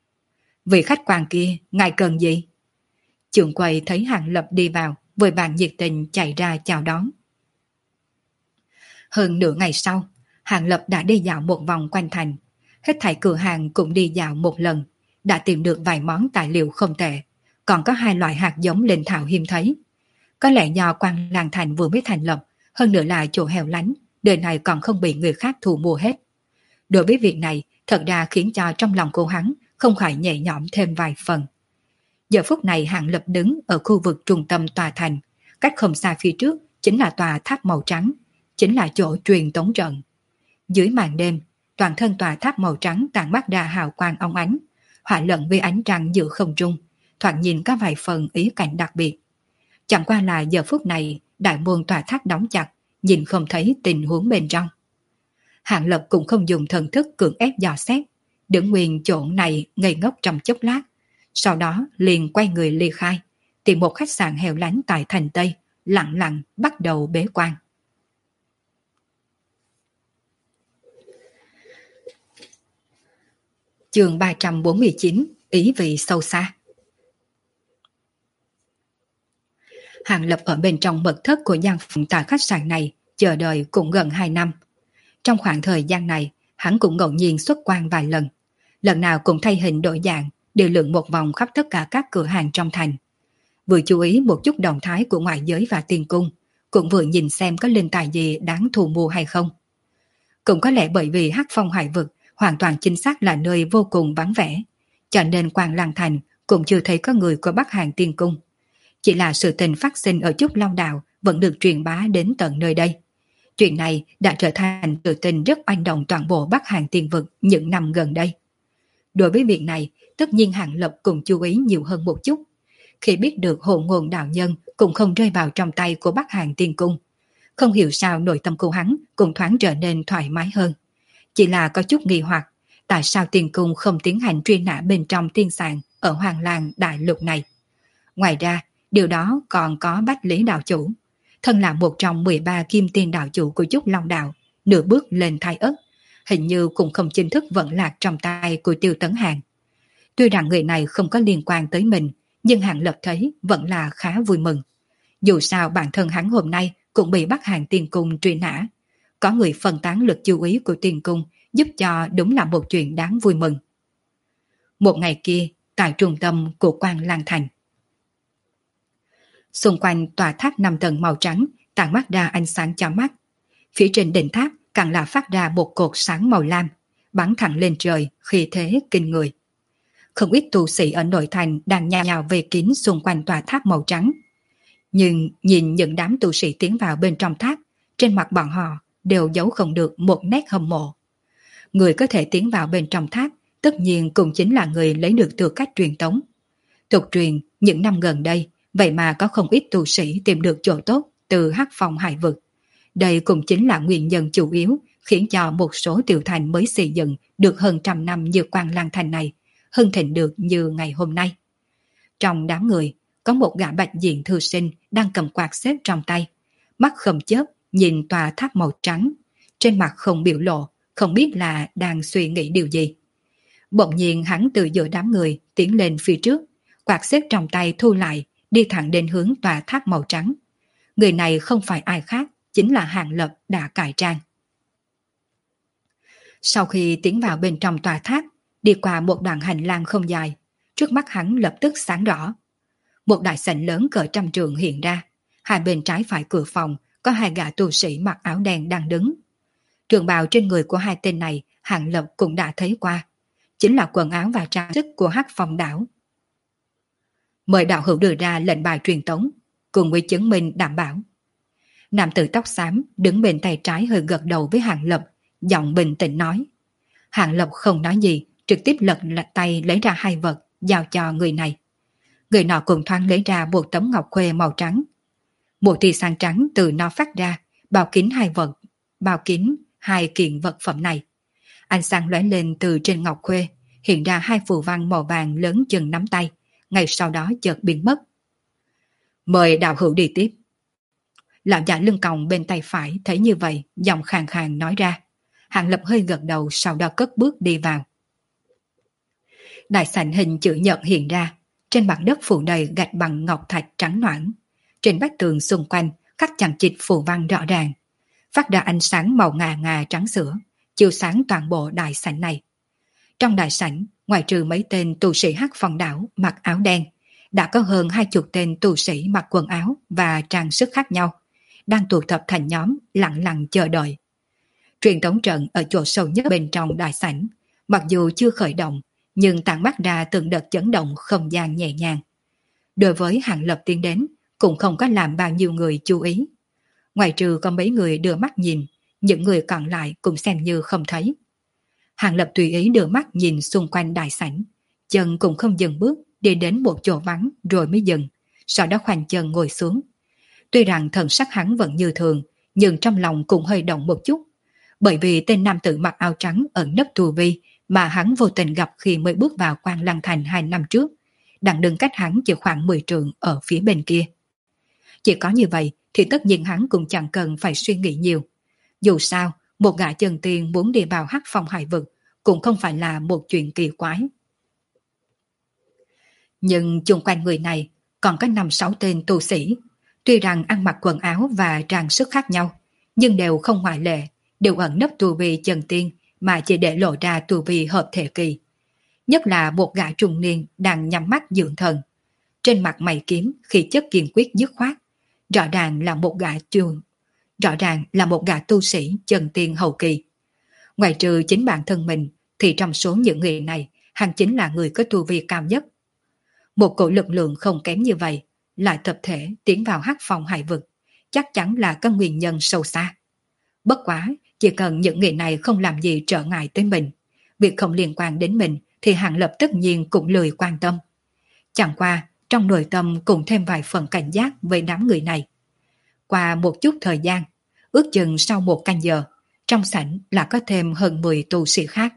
Vị khách quan kia, ngài cần gì? Trưởng quầy thấy Hàng Lập đi vào, vội vàng nhiệt tình chạy ra chào đón. Hơn nửa ngày sau, Hàng Lập đã đi dạo một vòng quanh thành. Hết thảy cửa hàng cũng đi dạo một lần, đã tìm được vài món tài liệu không tệ, còn có 2 loại hạt giống linh thảo hiếm thấy. Có lẽ do Quan Làng Thành vừa mới thành lập, hơn nữa là chỗ hẻo lánh, đời này còn không bị người khác thu mua hết. Đối với việc này, thật ra khiến cho trong lòng cô hắn không khỏi nhẹ nhõm thêm vài phần. Giờ phút này Hàng Lập đứng ở khu vực trung tâm tòa thành, cách không xa phía trước chính là tòa tháp màu trắng, chính là chỗ truyền tống trận. Dưới màn đêm, toàn thân tòa tháp màu trắng tản mát ra hào quang óng ánh, hòa lẫn với ánh trăng giữa không trung, thoạt nhìn có vài phần ý cảnh đặc biệt. Chẳng qua là giờ phút này đại môn tòa tháp đóng chặt, nhìn không thấy tình huống bên trong. Hàng Lập cũng không dùng thần thức cưỡng ép dò xét, đứng nguyên chỗ này ngây ngốc trong chốc lát, sau đó liền quay người ly khai, tìm một khách sạn hẻo lánh tại thành Tây, lặng lặng bắt đầu bế quan. Chương 349, ý vị sâu xa. Hàng Lập ở bên trong mật thất của gian phòng tại khách sạn này chờ đợi cũng gần 2 năm. Trong khoảng thời gian này, hắn cũng ngẫu nhiên xuất quan vài lần. Lần nào cũng thay hình đổi dạng, đều lượn một vòng khắp tất cả các cửa hàng trong thành. Vừa chú ý một chút động thái của ngoại giới và tiên cung, cũng vừa nhìn xem có linh tài gì đáng thu mua hay không. Cũng có lẽ bởi vì Hắc Phong Hải Vực hoàn toàn chính xác là nơi vô cùng vắng vẻ, cho nên Quan Lăng Thành cũng chưa thấy có người của Bắc Hàng Tiên Cung. Chỉ là sự tình phát sinh ở Trúc Long Đạo vẫn được truyền bá đến tận nơi đây. Chuyện này đã trở thành sự tình rất oanh động toàn bộ Bắc Hàng Tiên Vực những năm gần đây. Đối với việc này, tất nhiên Hàng Lập cũng chú ý nhiều hơn một chút. Khi biết được hộ ngôn đạo nhân cũng không rơi vào trong tay của Bắc Hàng Tiên Cung, không hiểu sao nội tâm của hắn cũng thoáng trở nên thoải mái hơn. Chỉ là có chút nghi hoặc, tại sao Tiên Cung không tiến hành truy nã bên trong tiên sạn ở Hoàng Làng Đại Lục này. Ngoài ra, điều đó còn có Bách Lý Đạo Chủ, thân là một trong 13 kim tiên đạo chủ của Trúc Long Đạo, nửa bước lên Thái Ất, hình như cũng không chính thức vẫn lạc trong tay của Tiêu Tấn Hàng. Tuy rằng người này không có liên quan tới mình, nhưng Hàng Lập thấy vẫn là khá vui mừng. Dù sao bản thân hắn hôm nay cũng bị Bắc Hàng Tiên Cung truy nã. Có người phân tán lực chú ý của Tiên Cung giúp cho đúng là một chuyện đáng vui mừng. Một ngày kia, tại trung tâm của Quan Lang Thành. Xung quanh tòa tháp 5 tầng màu trắng tản mát ra ánh sáng chói mắt. Phía trên đỉnh tháp càng là phát ra một cột sáng màu lam, bắn thẳng lên trời khi thế kinh người. Không ít tu sĩ ở nội thành đang nhào nhào về kín xung quanh tòa tháp màu trắng. Nhưng nhìn những đám tu sĩ tiến vào bên trong tháp, trên mặt bọn họ đều giấu không được một nét hâm mộ. Người có thể tiến vào bên trong tháp tất nhiên cũng chính là người lấy được tư cách truyền tống. Tục truyền những năm gần đây, vậy mà có không ít tu sĩ tìm được chỗ tốt từ Hắc Phong Hải Vực. Đây cũng chính là nguyên nhân chủ yếu khiến cho một số tiểu thành mới xây dựng được hơn 100 năm như Quan Lăng Thành này hưng thịnh được như ngày hôm nay. Trong đám người, có một gã bạch diện thư sinh đang cầm quạt xếp trong tay, mắt không chớp nhìn tòa tháp màu trắng, trên mặt không biểu lộ, không biết là đang suy nghĩ điều gì. Bỗng nhiên hắn từ giữa đám người tiến lên phía trước, quạt xếp trong tay thu lại, đi thẳng đến hướng tòa tháp màu trắng. Người này không phải ai khác, chính là Hàng Lập đã cải trang. Sau khi tiến vào bên trong tòa tháp, đi qua một đoạn hành lang không dài, trước mắt hắn lập tức sáng rõ. Một đại sảnh lớn cỡ 100 trượng hiện ra, hai bên trái phải cửa phòng có 2 gã tu sĩ mặc áo đen đang đứng. Trường bào trên người của 2 tên này Hàng Lập cũng đã thấy qua, chính là quần áo và trang sức của Hắc Phong đảo. Mời đạo hữu đưa ra lệnh bài truyền tống, cùng với chứng minh đảm bảo. Nam tử tóc xám đứng bên tay trái hơi gật đầu với Hàng Lập, giọng bình tĩnh nói. Hàng Lập không nói gì, trực tiếp lật tay lấy ra 2 vật, giao cho người này. Người nọ cùng thoáng lấy ra một tấm ngọc khuê màu trắng. Một tia sáng trắng từ nó phát ra, bao kín 2 kiện vật phẩm này. Ánh sáng lóe lên từ trên ngọc khuê, hiện ra 2 phù văn màu vàng lớn chừng nắm tay, ngay sau đó chợt biến mất. Mời đạo hữu đi tiếp. Lão giả lưng còng bên tay phải thấy như vậy, giọng khàn khàn nói ra. Hàng Lập hơi gật đầu, sau đó cất bước đi vào. Đại sảnh hình chữ nhật hiện ra, trên mặt đất phủ đầy gạch bằng ngọc thạch trắng nõn. Trên vách tường xung quanh khắc chằng chịt phù văn rõ ràng, phát ra ánh sáng màu ngà ngà trắng sữa, chiếu sáng toàn bộ đại sảnh này. Trong đại sảnh, ngoài trừ mấy tên tu sĩ Hắc Phong đảo mặc áo đen, đã có hơn 20 tên tu sĩ mặc quần áo và trang sức khác nhau, đang tụ tập thành nhóm lặng lặng chờ đợi. Truyền tống trận ở chỗ sâu nhất bên trong đại sảnh, mặc dù chưa khởi động, nhưng tản mát ra từng đợt chấn động không gian nhẹ nhàng. Đối với Hàng Lập tiến đến, cũng không có làm bao nhiêu người chú ý. Ngoài trừ có mấy người đưa mắt nhìn, những người còn lại cũng xem như không thấy. Hàng Lập tùy ý đưa mắt nhìn xung quanh đại sảnh, chân cũng không dừng bước, đi đến một chỗ vắng rồi mới dừng, sau đó khoanh chân ngồi xuống. Tuy rằng thần sắc hắn vẫn như thường, nhưng trong lòng cũng hơi động một chút, bởi vì tên nam tử mặc áo trắng ẩn nấp tu vi mà hắn vô tình gặp khi mới bước vào Quan Lăng Thành 2 năm trước, đang đứng cách hắn chỉ khoảng 10 trượng ở phía bên kia. Chỉ có như vậy thì tất nhiên hắn cũng chẳng cần phải suy nghĩ nhiều. Dù sao, một gã chân tiên muốn đi vào Hắc Phong hải vực cũng không phải là một chuyện kỳ quái. Nhưng chung quanh người này còn có 5-6 tên tu sĩ, tuy rằng ăn mặc quần áo và trang sức khác nhau, nhưng đều không ngoại lệ, đều ẩn nấp tu vi chân tiên mà chỉ để lộ ra tu vi hợp thể kỳ. Nhất là một gã trung niên đang nhắm mắt dưỡng thần. Trên mặt mày kiếm khí chất kiên quyết dứt khoát, rõ ràng là một gã tu sĩ chân tiên hậu kỳ. Ngoài trừ chính bản thân mình, thì trong số những người này, hắn chính là người có tu vi cao nhất. Một cổ lực lượng không kém như vậy, lại tập thể tiến vào Hắc Phong hải vực, chắc chắn là có nguyên nhân sâu xa. Bất quá, chỉ cần những người này không làm gì trở ngại tới mình, việc không liên quan đến mình thì Hàng Lập tất nhiên cũng lười quan tâm. Chẳng qua, trong nội tâm cũng thêm vài phần cảnh giác với đám người này. Qua một chút thời gian, ước chừng sau 1 canh giờ, trong sảnh là có thêm hơn 10 tu sĩ khác.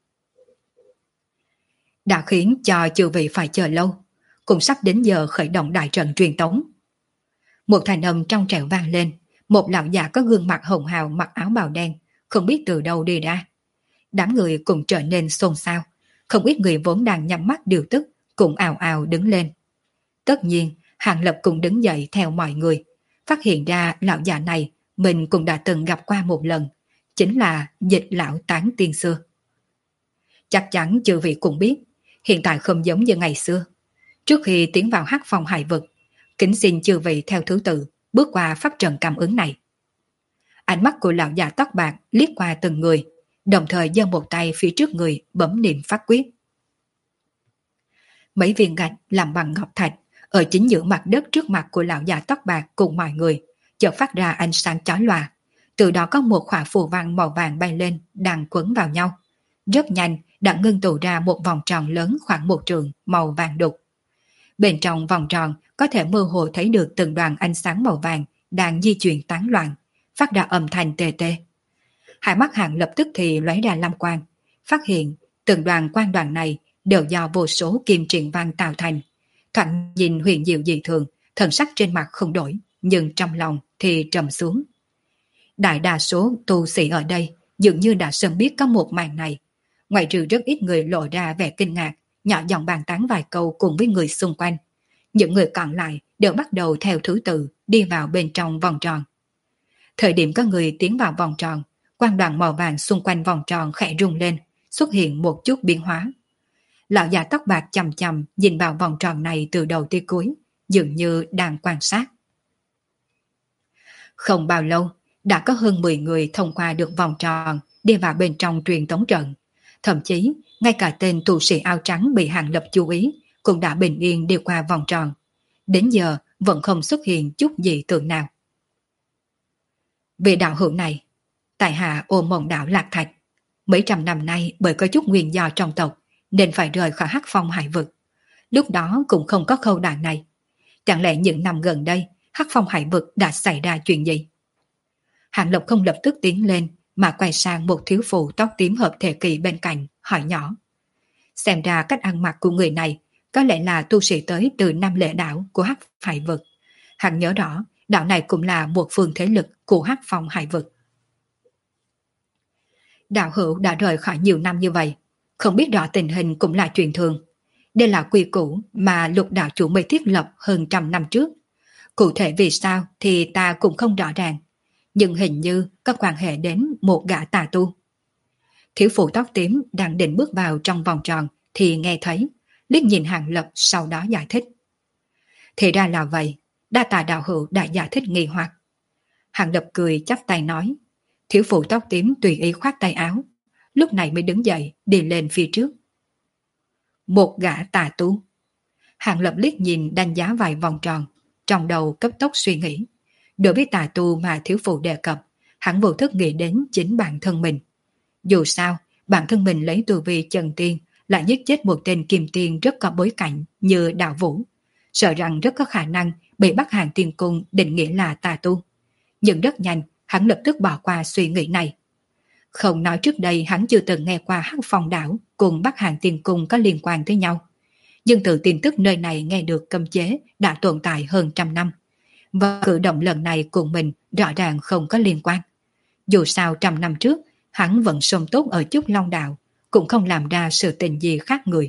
Đã khiến cho chư vị phải chờ lâu, cũng sắp đến giờ khởi động đại trận truyền tống. Một thanh âm trong trẻo vang lên, một lão già có gương mặt hồng hào mặc áo bào đen, không biết từ đâu đi ra. Đám người cũng trở nên xôn xao, không ít người vốn đang nhắm mắt điều tức, cũng ào ào đứng lên. Tất nhiên, Hàng Lập cũng đứng dậy theo mọi người, phát hiện ra lão già này mình cũng đã từng gặp qua một lần, chính là Dịch lão tán tiên xưa. Chắc chắn chư vị cũng biết, hiện tại không giống như ngày xưa. Trước khi tiến vào Hắc Phong hải vực, kính xin chư vị theo thứ tự bước qua pháp trận cảm ứng này. Ánh mắt của lão già tóc bạc liếc qua từng người, đồng thời giơ một tay phía trước người bấm niệm pháp quyết. Mấy viên gạch làm bằng ngọc thạch ở chính giữa mặt đất trước mặt của lão già tóc bạc cùng mọi người chợt phát ra ánh sáng chói lòa, từ đó có một khỏa phù văn màu vàng bay lên đang quấn vào nhau. Rất nhanh đã ngưng tụ ra một vòng tròn lớn khoảng 1 trượng màu vàng đục. Bên trong vòng tròn có thể mơ hồ thấy được từng đoàn ánh sáng màu vàng đang di chuyển tán loạn, phát ra âm thanh tê tê. Hai mắt Hàng lập tức thì lóe ra lam quang, phát hiện từng đoàn quang đoàn này đều do vô số kim triện văn tạo thành. Thoạt nhìn huyền diệu dị thường, thần sắc trên mặt không đổi, nhưng trong lòng thì trầm xuống. Đại đa số tu sĩ ở đây dường như đã sớm biết có một màn này. Ngoài trừ rất ít người lộ ra vẻ kinh ngạc, nhỏ giọng bàn tán vài câu cùng với người xung quanh. Những người còn lại đều bắt đầu theo thứ tự đi vào bên trong vòng tròn. Thời điểm có người tiến vào vòng tròn, quang đoàn màu vàng xung quanh vòng tròn khẽ rung lên, xuất hiện một chút biến hóa. Lão già tóc bạc chằm chằm nhìn vào vòng tròn này từ đầu tới cuối, dường như đang quan sát. Không bao lâu, đã có hơn 10 người thông qua được vòng tròn, đi vào bên trong truyền tống trận. Thậm chí, ngay cả tên tu sĩ áo trắng bị Hàng Lập chú ý, cũng đã bình yên đi qua vòng tròn. Đến giờ vẫn không xuất hiện chút dị tượng nào. Vị đạo hữu này, tại hạ ôm mộng đạo Lạc Thạch. Mấy trăm năm nay bởi có chút nguyên do trong tộc, nên phải rời khỏi Hắc Phong hải vực. Lúc đó cũng không có khâu đàn này. Chẳng lẽ những năm gần đây, Hắc Phong hải vực đã xảy ra chuyện gì? Hàng Lập không lập tức tiến lên, mà quay sang một thiếu phụ tóc tím hợp thể kỳ bên cạnh, hỏi nhỏ. Xem ra cách ăn mặc của người này có lẽ là tu sĩ tới từ Nam Lệ đảo của Hắc Hải vực. Hắn nhớ rõ, đảo này cũng là một phương thế lực của Hắc Phong hải vực. Đạo hữu đã rời khỏi nhiều năm như vậy, Không biết rõ tình hình cũng là chuyện thường. Đây là quy củ mà Lục đạo chủ mới thiết lập hơn trăm năm trước. Cụ thể vì sao thì ta cũng không rõ ràng, nhưng hình như có quan hệ đến một gã tà tu. Thiếu phụ tóc tím đang định bước vào trong vòng tròn thì nghe thấy, liếc nhìn Hàng Lập sau đó giải thích. Thì ra là vậy, đa tạ đạo hữu đã giải thích nghi hoặc. Hàng Lập cười chắp tay nói, thiếu phụ tóc tím tùy ý khoát tay áo, lúc này mới đứng dậy đi lên phía trước. Một gã tà tu. Hàng Lập liếc nhìn đánh giá vài vòng tròn, trong đầu cấp tốc suy nghĩ. Đối với tà tu mà thiếu phụ đề cập, hắn vô thức nghĩ đến chính bản thân mình. Dù sao, bản thân mình lấy tu vi chân tiên lại giết chết một tên kim tiên rất có bối cảnh như Đạo Vũ, sợ rằng rất có khả năng bị Bắc Hàn Tiên Cung định nghĩa là tà tu. Nhưng rất nhanh, hắn lập tức bỏ qua suy nghĩ này. Không nói trước đây hắn chưa từng nghe qua Hắc Phong đảo cùng Bắc Hàn Tiên Cung có liên quan tới nhau. Nhưng từ tin tức nơi này nghe được cấm chế đã tồn tại hơn trăm năm. Và cử động lần này cùng mình rõ ràng không có liên quan. Dù sao trăm năm trước, hắn vẫn sống tốt ở Trúc Long Đạo, cũng không làm ra sự tình gì khác người.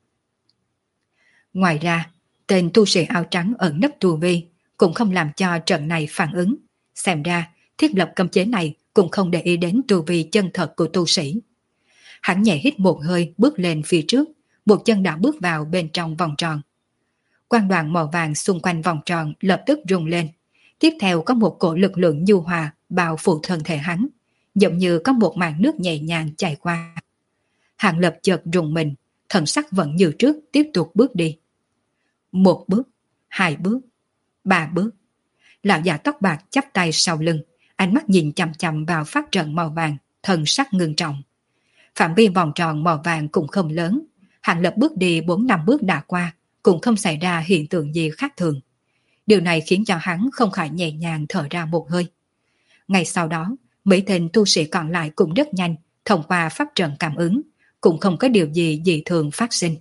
Ngoài ra, tên tu sĩ áo trắng ẩn nấp tu vi cũng không làm cho trận này phản ứng. Xem ra, thiết lập cấm chế này cũng không để ý đến tu vi chân thật của tu sĩ. Hắn nhẹ hít một hơi bước lên phía trước, một chân đã bước vào bên trong vòng tròn. Quang đoàn màu vàng xung quanh vòng tròn lập tức rung lên. Tiếp theo có một cổ lực lượng nhu hòa bao phủ thân thể hắn, giống như có một màn nước nhẹ nhàng chảy qua. Hàng Lập chợt rùng mình, thần sắc vẫn như trước tiếp tục bước đi. Một bước, hai bước, ba bước. Lão già tóc bạc chắp tay sau lưng, ánh mắt nhìn chằm chằm vào pháp trận màu vàng, thần sắc ngưng trọng. Phạm vi vòng tròn màu vàng cũng không lớn, Hàng Lập bước đi 4-5 bước đã qua, cũng không xảy ra hiện tượng gì khác thường. Điều này khiến cho hắn không khỏi nhẹ nhàng thở ra một hơi. Ngay sau đó, mấy tên tu sĩ còn lại cũng rất nhanh, thông qua pháp trận cảm ứng, cũng không có điều gì dị thường phát sinh.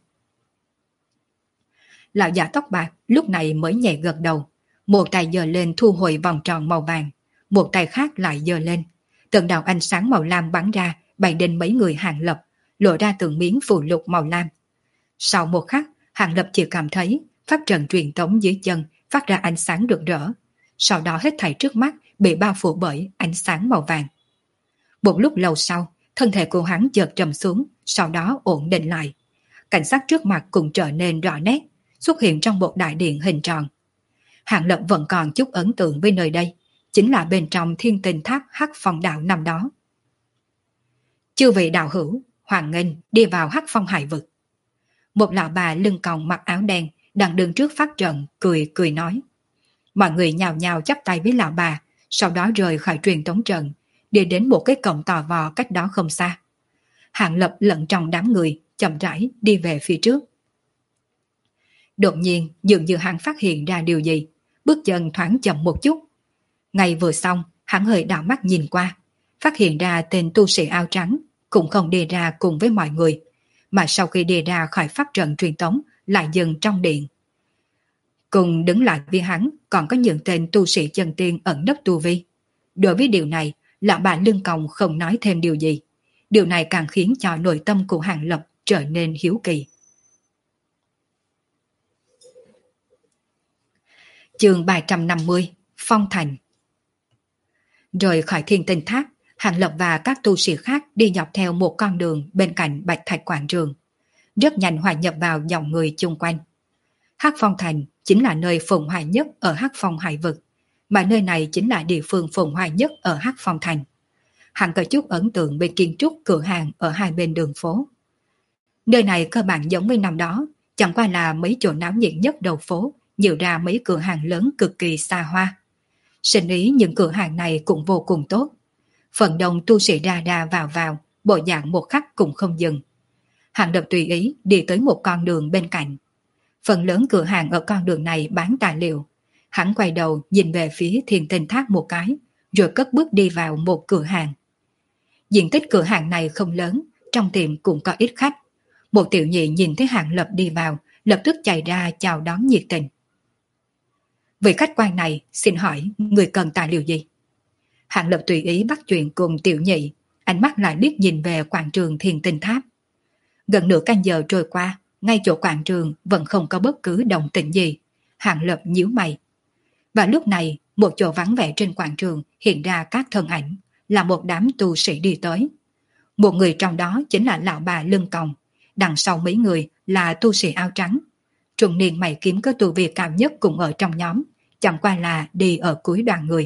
Lão già tóc bạc lúc này mới nhẹ gật đầu, một tay giơ lên thu hồi vòng tròn màu vàng, một tay khác lại giơ lên. Từng đạo ánh sáng màu lam bắn ra, bay đến mấy người Hàng Lập, lộ ra từng miếng phù lục màu lam. Sau một khắc, Hàng Lập chỉ cảm thấy pháp trận truyền tống dưới chân phát ra ánh sáng rực rỡ, sau đó hết thảy trước mắt bị bao phủ bởi ánh sáng màu vàng. Một lúc lâu sau, thân thể của hắn chợt trầm xuống, sau đó ổn định lại. Cảnh sát trước mặt cũng trở nên rõ nét, xuất hiện trong một đại điện hình tròn. Hàng Lập vẫn còn chút ấn tượng với nơi đây, chính là bên trong Thiên Tinh Tháp Hắc Phong Đạo năm đó. Chư vị đạo hữu, hoan nghênh đi vào Hắc Phong Hải vực. Một lão bà lưng còng mặc áo đen đang đứng trước pháp trận cười cười nói. Mọi người nhào nhào chắp tay với lão bà, sau đó rời khỏi truyền tống trận, đi đến một cái cổng tò vò cách đó không xa. Hàng Lập lẫn trong đám người, chậm rãi đi về phía trước. Đột nhiên dường như hắn phát hiện ra điều gì, bước chân thoáng chậm một chút. Ngay vừa xong, hắn hơi đảo mắt nhìn qua, phát hiện ra tên tu sĩ áo trắng cũng không đi ra cùng với mọi người, mà sau khi đi ra khỏi pháp trận truyền tống lại dừng trong điện. Cùng đứng lại với hắn còn có những tên tu sĩ chân tiên ẩn nấp tu vi. Đối với điều này, lão bà lưng còng không nói thêm điều gì. Điều này càng khiến cho nội tâm của Hàng Lập trở nên hiếu kỳ. Chương 350 Phong Thành. Rời khỏi Thiên Tinh Tháp, Hàng Lập và các tu sĩ khác đi dọc theo một con đường bên cạnh Bạch Thạch Quảng Trường, rất nhanh hòa nhập vào dòng người chung quanh. Hắc Phong Thành chính là nơi phồn hoa nhất ở Hắc Phong Hải vực, mà nơi này chính là địa phương phồn hoa nhất ở Hắc Phong Thành. Hắn có chút ấn tượng về kiến trúc cửa hàng ở hai bên đường phố. Nơi này cơ bản giống với năm đó, chẳng qua là mấy chỗ náo nhiệt nhất đầu phố, nhiều ra mấy cửa hàng lớn cực kỳ xa hoa. Sinh ý những cửa hàng này cũng vô cùng tốt. Phần đông tu sĩ ra vào, bộ dạng một khắc cũng không dừng. Hàng Lập tùy ý đi tới một con đường bên cạnh. Phần lớn cửa hàng ở con đường này bán tài liệu. Hắn quay đầu nhìn về phía Thiên Tinh Tháp một cái, rồi cất bước đi vào một cửa hàng. Diện tích cửa hàng này không lớn, trong tiệm cũng có ít khách. Một tiểu nhị nhìn thấy Hàng Lập đi vào, lập tức chạy ra chào đón nhiệt tình. Vị khách quan này, xin hỏi, người cần tài liệu gì? Hàng Lập tùy ý bắt chuyện cùng tiểu nhị, ánh mắt lại liếc nhìn về quảng trường Thiên Tinh Tháp. Gần nửa canh giờ trôi qua, ngay chỗ quảng trường vẫn không có bất cứ động tĩnh gì. Hàng Lập nhíu mày. Và lúc này, một chỗ vắng vẻ trên quảng trường hiện ra các thân ảnh, là một đám tu sĩ đi tới. Một người trong đó chính là lão bà lưng còng, đằng sau mấy người là tu sĩ áo trắng. Trung niên mày kiếm có tu vi cao nhất cũng ở trong nhóm, chẳng qua là đi ở cuối đoàn người.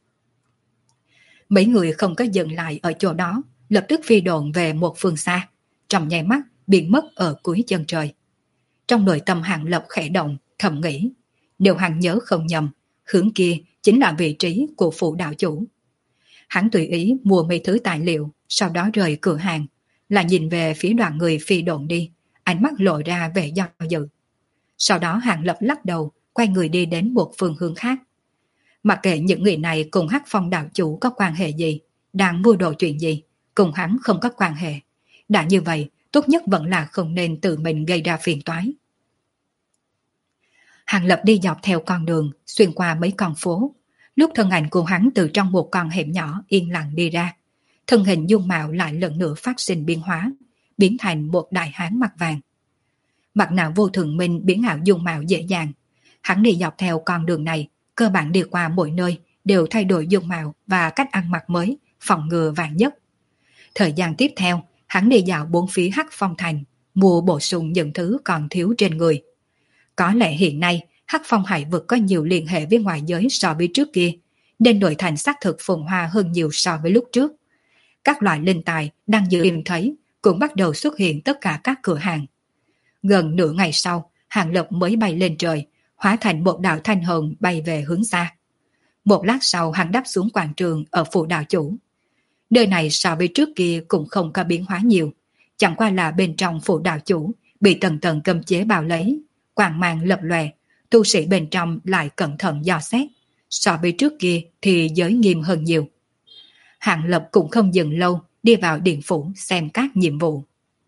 Mấy người không có dừng lại ở chỗ đó, lập tức phi độn về một phương xa, trong nháy mắt biến mất ở cuối chân trời. Trong nội tâm Hàng Lập khẽ động, thầm nghĩ, nếu hắn nhớ không nhầm, hướng kia chính là vị trí của phụ đạo chủ. Hắn tùy ý mua mấy thứ tài liệu, sau đó rời cửa hàng, là nhìn về phía đoàn người phi độn đi, ánh mắt lộ ra vẻ do dự. Sau đó Hàng Lập lắc đầu, quay người đi đến một phương hướng khác. Mặc kệ những người này cùng Hắc Phong đạo chủ có quan hệ gì, đang mua đồ chuyện gì, cùng hắn không có quan hệ. Đã như vậy, tốt nhất vẫn là không nên tự mình gây ra phiền toái. Hàng Lập đi dọc theo con đường, xuyên qua mấy con phố. Lúc thân ảnh của hắn từ trong một con hẻm nhỏ yên lặng đi ra, thân hình dung mạo lại lần nữa phát sinh biến hóa, biến thành một đại hán mặt vàng. Mặt nạ vô thường minh biến ảo dung mạo dễ dàng. Hắn đi dọc theo con đường này, cơ bản đi qua mỗi nơi đều thay đổi dung mạo và cách ăn mặc mới, phòng ngừa vàng nhất. Thời gian tiếp theo, hắn đi dạo bốn phía Hắc Phong thành, mua bổ sung những thứ còn thiếu trên người. Có lẽ hiện nay Hắc Phong hải vực có nhiều liên hệ với ngoại giới so với trước kia, nên nội thành xác thực phồn hoa hơn nhiều so với lúc trước. Các loại linh tài đang dự im thấy cũng bắt đầu xuất hiện tất cả các cửa hàng. Gần nửa ngày sau, Hàng Lập mới bay lên trời, hóa thành một đạo thanh hồng bay về hướng xa. Một lát sau hắn đáp xuống quảng trường ở phủ đạo chủ. Nơi này so với trước kia cũng không có biến hóa nhiều, chẳng qua là bên trong phủ đạo chủ bị tầng tầng cấm chế bao lấy, quang mang lập lòe, tu sĩ bên trong lại cẩn thận dò xét. So với trước kia thì giới nghiêm hơn nhiều. Hàng Lập cũng không dừng lâu, đi vào điện phủ xem các nhiệm vụ.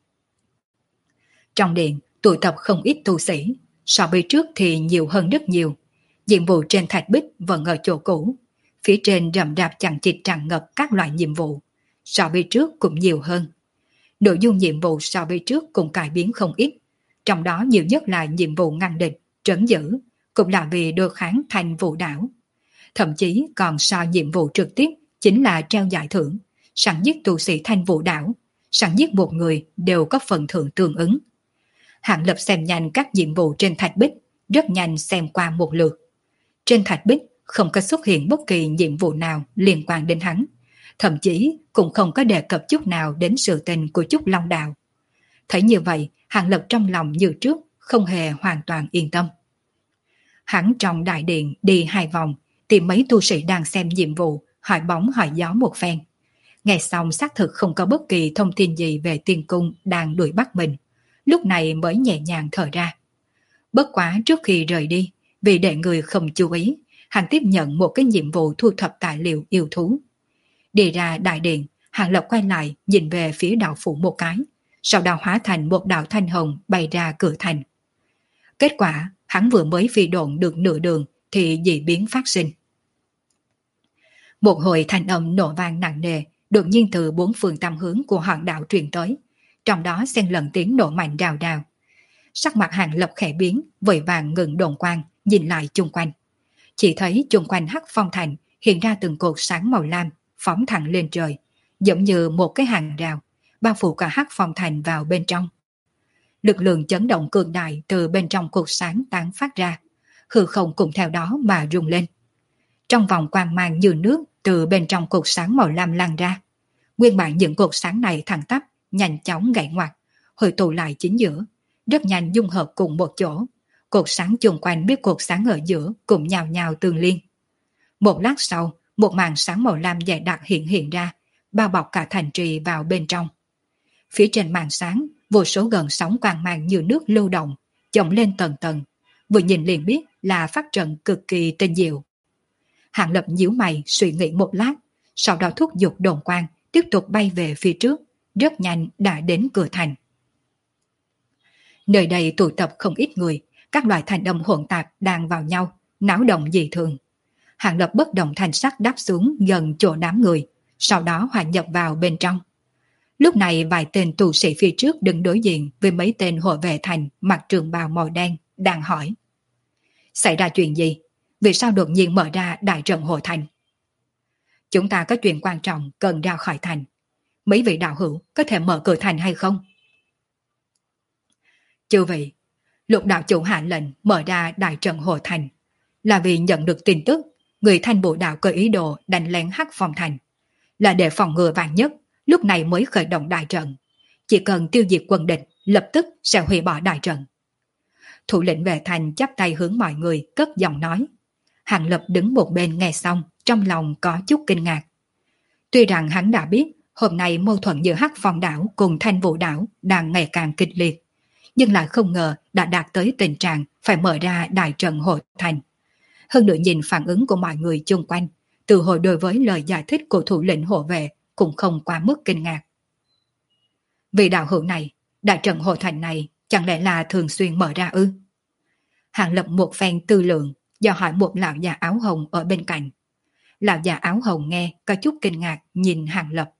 Trong điện, tụ tập không ít tu sĩ, so với trước thì nhiều hơn rất nhiều. Nhiệm vụ trên thạch bích vẫn ở chỗ cũ, phía trên rậm rạp chằng chịt tràn ngập các loại nhiệm vụ, so với trước cũng nhiều hơn. Nội dung nhiệm vụ so với trước cũng cải biến không ít, trong đó nhiều nhất là nhiệm vụ ngăn địch, trấn giữ, cũng là vì đối kháng thành vũ đảo. Thậm chí còn so nhiệm vụ trực tiếp chính là treo giải thưởng, sẵn giết tu sĩ thanh vũ đảo, sẵn giết một người đều có phần thưởng tương ứng. Hàng Lập xem nhanh các nhiệm vụ trên thạch bích, rất nhanh xem qua một lượt. Trên thạch bích không có xuất hiện bất kỳ nhiệm vụ nào liên quan đến hắn, thậm chí cũng không có đề cập chút nào đến sự tình của Trúc Long Đạo. Thấy như vậy, Hàng Lập trong lòng như trước, không hề hoàn toàn yên tâm. Hắn trong đại điện đi 2 vòng, tìm mấy tu sĩ đang xem nhiệm vụ, hỏi bóng hỏi gió một phen. Nghe xong xác thực không có bất kỳ thông tin gì về tiên cung đang đuổi bắt mình, lúc này mới nhẹ nhàng thở ra. Bất quá trước khi rời đi, vì để người không chú ý, hắn tiếp nhận một cái nhiệm vụ thu thập tài liệu yêu thú. Đi ra đại điện, Hàng Lập quay lại nhìn về phía đạo phủ một cái, sau đó hóa thành một đạo thanh hồng bay ra cửa thành. Kết quả, hắn vừa mới phi độn được nửa đường thì dị biến phát sinh. Một hồi thanh âm nổ vang nặng nề, đột nhiên từ 4 phương tám hướng của hòn đảo truyền tới, trong đó xen lẫn tiếng nổ mạnh rào rào. Sắc mặt Hàng Lập khẽ biến, vội vàng ngừng đồn quang, nhìn lại chung quanh. Chỉ thấy chung quanh Hắc Phong thành hiện ra từng cột sáng màu lam, phóng thẳng lên trời, giống như một cái hàng rào, bao phủ cả Hắc Phong thành vào bên trong. Lực lượng chấn động cường đại từ bên trong cột sáng tán phát ra, hư không cùng theo đó mà rung lên. Trong vòng quang mang như nước từ bên trong cột sáng màu lam lan ra. Nguyên bản những cột sáng này thẳng tắp, nhanh chóng gãy ngoặt, hội tụ lại chính giữa, rất nhanh dung hợp cùng một chỗ. Cột sáng chung quanh biết cột sáng ở giữa cũng nhào nhào tương liên. Một lát sau, một màn sáng màu lam dày đặc hiện ra, bao bọc cả thành trì vào bên trong. Phía trên màn sáng, vô số gần sóng quang mang như nước lưu động, chồng lên tầng tầng, vừa nhìn liền biết là phát trận cực kỳ tinh diệu. Hàng Lập nhíu mày suy nghĩ một lát, sau đó thúc giục đồn quang tiếp tục bay về phía trước, rất nhanh đã đến cửa thành. Nơi đây tụ tập không ít người, các loại thanh âm hỗn tạp đang vào nhau, náo động dị thường. Hàng Lập bất động thanh sắc đáp xuống gần chỗ đám người, sau đó hòa nhập vào bên trong. Lúc này vài tên tù sĩ phía trước đứng đối diện với mấy tên hộ vệ thành mặc trường bào màu đen đang hỏi. Xảy ra chuyện gì? Vì sao đột nhiên mở ra đại trận hộ thành? Chúng ta có chuyện quan trọng cần ra khỏi thành. Mấy vị đạo hữu có thể mở cửa thành hay không? Chư vị, Lục đạo chủ hạ lệnh mở ra đại trận hộ thành là vì nhận được tin tức người Thanh Vũ đạo có ý đồ đánh lén Hắc Phong thành, là để phòng ngừa vạn nhất, lúc này mới khởi động đại trận. Chỉ cần tiêu diệt quân địch, lập tức sẽ hủy bỏ đại trận. Thủ lĩnh vệ thành chắp tay hướng mọi người cất giọng nói. Hàng Lập đứng một bên nghe xong, trong lòng có chút kinh ngạc. Tuy rằng hắn đã biết hôm nay mâu thuẫn giữa Hắc Phong đảo cùng Thanh Vũ đảo đang ngày càng kịch liệt, nhưng lại không ngờ đã đạt tới tình trạng phải mở ra đại trận hộ thành. Hơn nữa nhìn phản ứng của mọi người chung quanh, từ hồi đối với lời giải thích của thủ lĩnh hộ vệ cũng không quá mức kinh ngạc. Vì đạo hữu này, đại trận hộ thành này chẳng lẽ là thường xuyên mở ra ư? Hàng Lập một phen tư lượng, do hỏi một lão già áo hồng ở bên cạnh. Lão già áo hồng nghe có chút kinh ngạc nhìn Hàng Lập.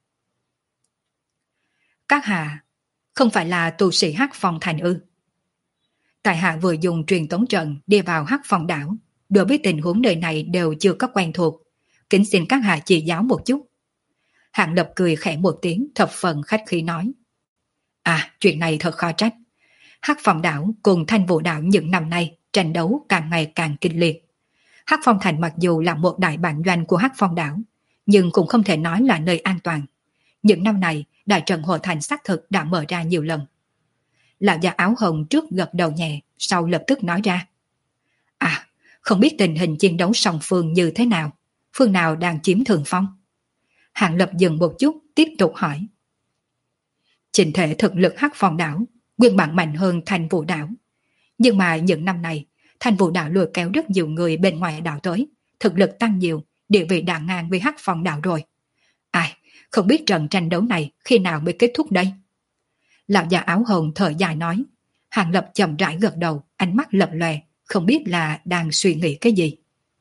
Các hạ, không phải là tu sĩ Hắc Phong thành ư? Tại hạ vừa dùng truyền tống trận đi vào Hắc Phong đảo, đối với tình huống nơi này đều chưa có quen thuộc, kính xin các hạ chỉ giáo một chút. Hàng Lập cười khẽ một tiếng, thập phần khách khí nói. À, chuyện này thật khó trách. Hắc Phong đảo cùng Thanh Vũ đảo những năm nay tranh đấu càng ngày càng kịch liệt. Hắc Phong thành mặc dù là một đại bản doanh của Hắc Phong đảo, nhưng cũng không thể nói là nơi an toàn. Những năm này, đại trận hộ thành xác thực đã mở ra nhiều lần. Lão già áo hồng trước gật đầu nhẹ, sau lập tức nói ra. À, không biết tình hình chiến đấu song phương như thế nào, phương nào đang chiếm thượng phong? Hàng Lập dừng một chút, tiếp tục hỏi. Chỉnh thể thực lực Hắc Phong đảo, nguyên bản mạnh hơn Thanh Vũ đảo. Nhưng mà những năm này, Thanh Vũ đảo lôi kéo rất nhiều người bên ngoài đảo tới, thực lực tăng nhiều, địa vị đà ngang với Hắc Phong đảo rồi. Ai, không biết trận tranh đấu này khi nào mới kết thúc đây? Lão già áo hồng thở dài nói. Hàng Lập chậm rãi gật đầu, ánh mắt lập lòe, không biết là đang suy nghĩ cái gì.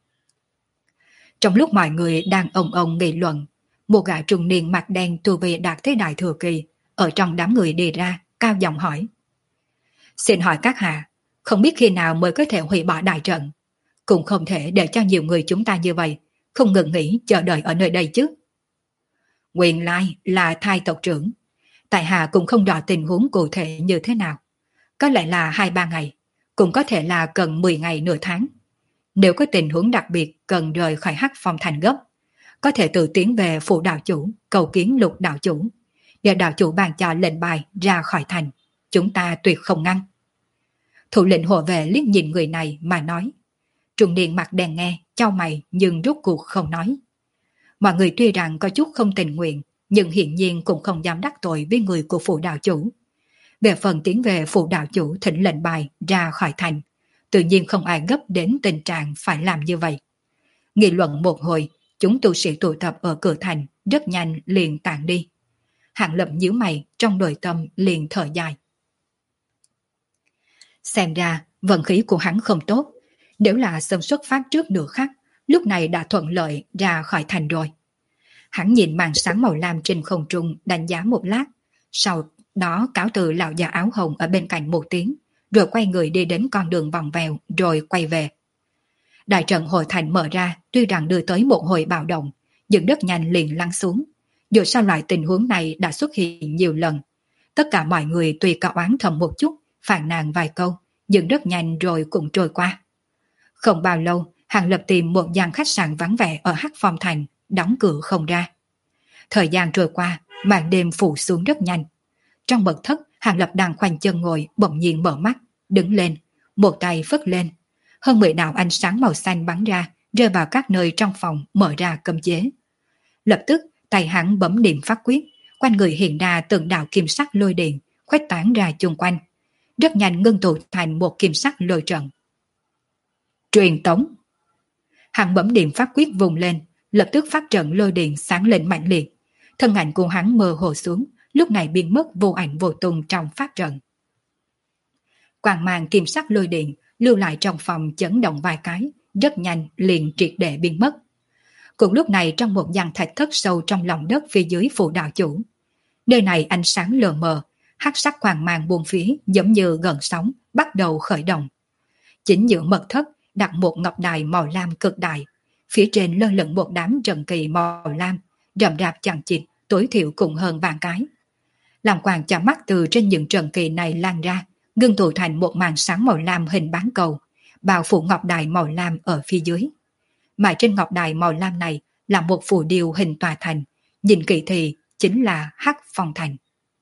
Trong lúc mọi người đang ồng ồng nghị luận, một gã trung niên mặt đen tu vi đạt thế đại thừa kỳ ở trong đám người đi ra, cao giọng hỏi. Xin hỏi các hạ, không biết khi nào mới có thể hủy bỏ đại trận? Cũng không thể để cho nhiều người chúng ta như vậy, không ngừng nghỉ chờ đợi ở nơi đây chứ. Nguyên lai là Thai tộc trưởng. Tại hạ cũng không rõ tình huống cụ thể như thế nào. Có lẽ là 2-3 ngày, cũng có thể là cần 10 ngày nửa tháng. Nếu có tình huống đặc biệt cần rời khỏi Hắc Phong thành gấp, có thể tự tiến về phủ đạo chủ, cầu kiến Lục đạo chủ, để đạo chủ ban cho lệnh bài ra khỏi thành, chúng ta tuyệt không ngăn. Thủ lĩnh hộ vệ liếc nhìn người này mà nói. Trung niên mặt đen nghe, chau mày nhưng rốt cuộc không nói. Mọi người tuy rằng có chút không tình nguyện, nhưng hiển nhiên cũng không dám đắc tội với người của phủ đạo chủ. Về phần tiến về phủ đạo chủ thỉnh lệnh bài ra khỏi thành, tự nhiên không ai gấp đến tình trạng phải làm như vậy. Nghị luận một hồi, chúng tu sĩ tụ tập ở cửa thành rất nhanh liền tản đi. Hàng Lập nhíu mày, trong nội tâm liền thở dài. Xem ra vận khí của hắn không tốt, nếu là sớm xuất phát trước nửa khắc, lúc này đã thuận lợi ra khỏi thành rồi. Hắn nhìn màn sáng màu lam trên không trung đánh giá một lát, sau đó cáo từ lão già áo hồng ở bên cạnh một tiếng, rồi quay người đi đến con đường vòng vèo rồi quay về. Đại trận hội thành mở ra, tuy rằng đưa tới một hồi bạo động, nhưng rất nhanh liền lắng xuống. Dù sao loại tình huống này đã xuất hiện nhiều lần, tất cả mọi người tuy có oán thầm một chút, phàn nàn vài câu, nhưng rất nhanh rồi cũng trôi qua. Không bao lâu, Hàng Lập tìm một gian khách sạn vắng vẻ ở Hắc Phong thành, đóng cửa không ra. Thời gian trôi qua, màn đêm phủ xuống rất nhanh. Trong mật thất, Hàng Lập đang khoanh chân ngồi, bỗng nhiên mở mắt, đứng lên, một tay phất lên. Hơn 10 đạo ánh sáng màu xanh bắn ra, rơi vào các nơi trong phòng, mở ra cấm chế. Lập tức, tay hắn bấm niệm pháp quyết, quanh người hiện ra từng đạo kim sắc lôi điện, khuếch tán ra chung quanh. Rất nhanh ngưng tụ thành một kim sắc lôi trận. Truyền tống. Hắn bấm niệm pháp quyết vùng lên, lập tức phát trận lôi điện sáng lên mạnh liệt. Thân ảnh của hắn mơ hồ xuống, lúc này biến mất vô ảnh vô tung trong pháp trận. Quang mang kim sắc lôi điện lưu lại trong phòng chấn động vài cái, rất nhanh liền triệt để biến mất. Cùng lúc này trong một gian thạch thất sâu trong lòng đất phía dưới phủ đạo chủ, Nơi này ánh sáng lờ mờ, hắc sắc quang mang buông phía giống như gần sóng bắt đầu khởi động. Chính giữa mật thất đặt một ngọc đài màu lam cực đại, phía trên lơ lửng một đám trần kỳ màu lam, rậm rạp chằng chịt, tối thiểu cũng hơn vạn cái. Làm quang chạm mắt từ trên những trần kỳ này lan ra, ngưng tụ thành một màn sáng màu lam hình bán cầu, bao phủ ngọc đài màu lam ở phía dưới. Mà trên ngọc đài màu lam này là một phù điêu hình tòa thành, nhìn kỹ thì chính là Hắc Phong Thành.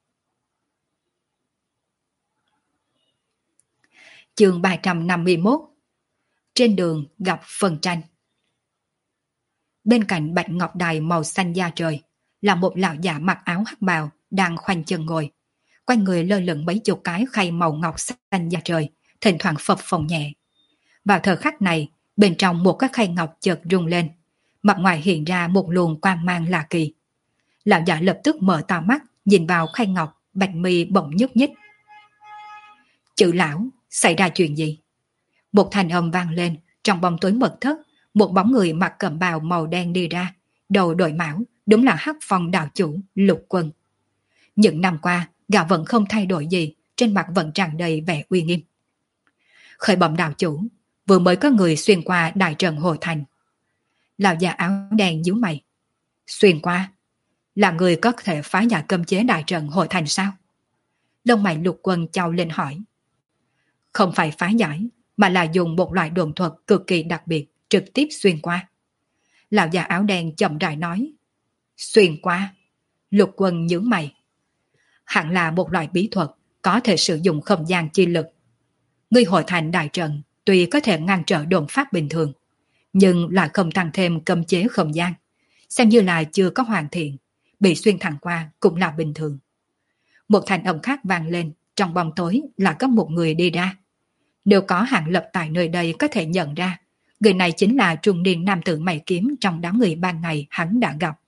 Chương 351. Trên đường gặp phân tranh. Bên cạnh bạch ngọc đài màu xanh da trời là một lão già mặc áo hắc bào đang khoanh chân ngồi. Quanh người lơ lửng mấy chục cái khay màu ngọc xanh da trời, thỉnh thoảng phập phồng nhẹ. Vào thời khắc này, bên trong một cái khay ngọc chợt rung lên, mặt ngoài hiện ra một luồng quang mang lạ kỳ. Lão già lập tức mở to mắt, nhìn vào khay ngọc, bạch mi bỗng nhúc nhích. Chữ lão, xảy ra chuyện gì? Một thanh âm vang lên, trong bóng tối mật thất, một bóng người mặc cẩm bào màu đen đi ra, đầu đội mão, đúng là Hắc Phong đạo chủ Lục Quân. Những năm qua, gã vẫn không thay đổi gì, trên mặt vẫn tràn đầy vẻ uy nghiêm. Khởi bẩm đạo chủ, vừa mới có người xuyên qua đại trận Hồ Thành. Lão già áo đen nhíu mày. Xuyên qua? Là người có thể phá giải cấm chế đại trận Hồ Thành sao? Lông mày Lục Quân chau lên hỏi. Không phải phá giải, mà là dùng một loại đồn thuật cực kỳ đặc biệt, trực tiếp xuyên qua. Lão già áo đen chậm rãi nói. Xuyên qua? Lục Quân nhíu mày. Hẳn là một loại bí thuật, có thể sử dụng không gian chi lực. Ngươi Hội Thành đại trận tuy có thể ngăn trở đồn pháp bình thường, nhưng lại không tăng thêm cấm chế không gian, xem như là chưa có hoàn thiện, bị xuyên thẳng qua cũng là bình thường. Một thanh âm khác vang lên, trong bóng tối là có một người đi ra. Nếu có hạng lập tại nơi đây có thể nhận ra, người này chính là trung niên nam tử mày kiếm trong đám người ban ngày hắn đã gặp.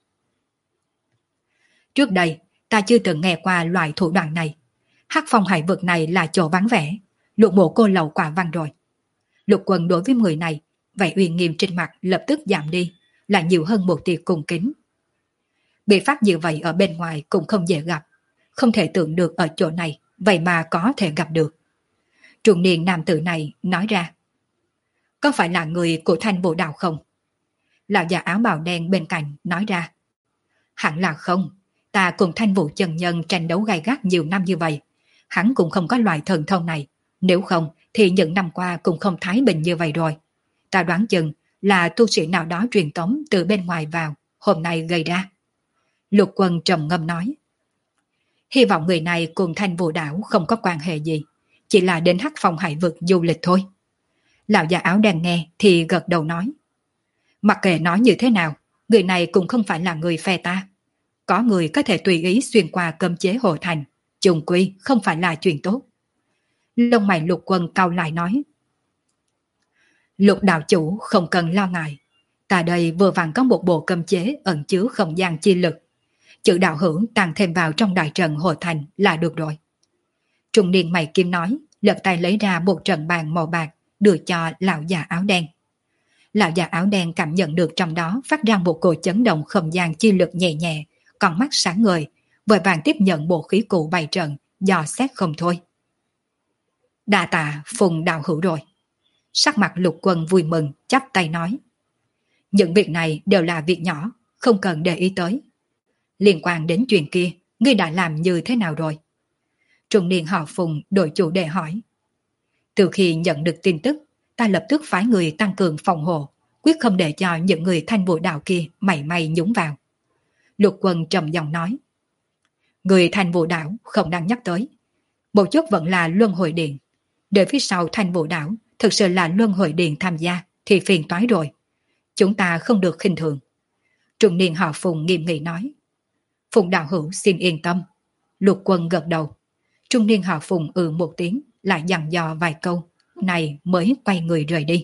Trước đây, ta chưa từng nghe qua loại thủ đoạn này. Hắc Phong hải vực này là chỗ vắng vẻ, lục bộ cô lầu quả văn rồi. Lục Quân đối với người này, vẻ uy nghiêm trên mặt lập tức giảm đi, là nhiều hơn một tia cung kính. Bị phát như vậy ở bên ngoài cũng không dễ gặp, không thể tưởng được ở chỗ này, vậy mà có thể gặp được. Trung niên nam tử này nói ra. Có phải là người của Thanh Vũ Đạo không? Lão già áo bào đen bên cạnh nói ra. Hẳn là không, ta cùng Thanh Vũ chân nhân tranh đấu gay gắt nhiều năm như vậy, hắn cũng không có loại thần thông này, nếu không thì những năm qua cũng không thái bình như vậy rồi. Ta đoán chừng là tu sĩ nào đó truyền tống từ bên ngoài vào, hôm nay gây ra. Lục Quân trầm ngâm nói. Hy vọng người này cùng Thanh Vũ Đảo không có quan hệ gì, chỉ là đến Hắc Phong hải vực du lịch thôi. Lão già áo đen nghe thì gật đầu nói. Mặc kệ nói như thế nào, người này cũng không phải là người phe ta. Có người có thể tùy ý xuyên qua cấm chế Hồ Thành, chung quy không phải là chuyện tốt. Lông mày Lục Quân cau lại nói. Lục đạo chủ không cần lo ngại, ta đây vừa vặn có một bộ cấm chế ẩn chứa không gian chi lực. Chữ đạo hữu tăng thêm vào trong đại trận Hồ Thành là được rồi. Trung niên mày kim nói, lật tay lấy ra một trận bàn màu bạc, đưa cho lão già áo đen. Lão già áo đen cảm nhận được trong đó phát ra một cỗ chấn động không gian chi lực nhẹ nhẹ, con mắt sáng ngời, vội vàng tiếp nhận bộ khí cụ bày trận, dò xét không thôi. Đa tạ Phùng đạo hữu rồi. Sắc mặt Lục Quân vui mừng, chắp tay nói. Những việc này đều là việc nhỏ, không cần để ý tới. Liên quan đến chuyện kia, ngươi đã làm như thế nào rồi? Trung niên họ Phùng đổi chủ đề hỏi. Từ khi nhận được tin tức, ta lập tức phái người tăng cường phòng hộ, quyết không để cho những người Thanh Vũ Đạo kia mảy may nhúng vào. Lục Quân trầm giọng nói. Người Thanh Vũ Đạo không đang nhắc tới. Một chút vẫn là Luân Hồi Điện. Đợi phía sau Thanh Vũ Đạo thực sự là Luân Hồi Điện tham gia thì phiền toái rồi. Chúng ta không được khinh thường. Trung niên họ Phùng nghiêm nghị nói. Phùng đạo hữu xin yên tâm. Lục Quân gật đầu. Trung niên họ Phùng một tiếng, lại dặn dò vài câu, này mới quay người rời đi.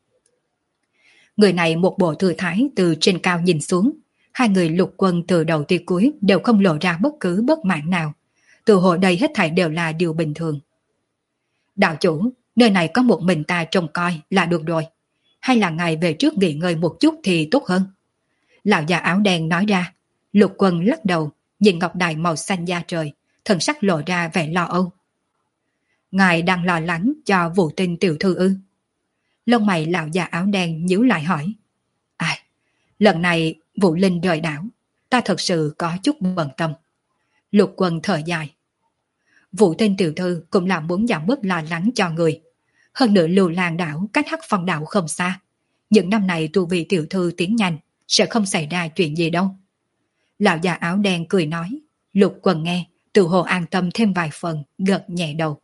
Người này một bộ thư thái từ trên cao nhìn xuống, hai người Lục Quân từ đầu tới cuối đều không lộ ra bất cứ bất mãn nào. Từ hồi đây hết thảy đều là điều bình thường. Đạo chủ, nơi này có một mình ta trông coi là được rồi. Hay là ngài về trước nghỉ ngơi một chút thì tốt hơn. Lão già áo đen nói ra. Lục Quân lắc đầu, nhìn ngọc đài màu xanh da trời, thần sắc lộ ra vẻ lo âu. Ngài đang lo lắng cho Vũ Tinh tiểu thư ư? Lông mày lão già áo đen nhíu lại hỏi. Ai, lần này Vũ Linh rời đảo, ta thật sự có chút bận tâm. Lục Quân thở dài. Vũ Tinh tiểu thư cũng là muốn giảm bớt lo lắng cho người. Hơn nữa Lưu Lan đảo cách Hắc Phong đảo không xa. Những năm này tu vi tiểu thư tiến nhanh, sẽ không xảy ra chuyện gì đâu. Lão già áo đen cười nói. Lục Quân nghe, tự hồ an tâm thêm vài phần, gật nhẹ đầu.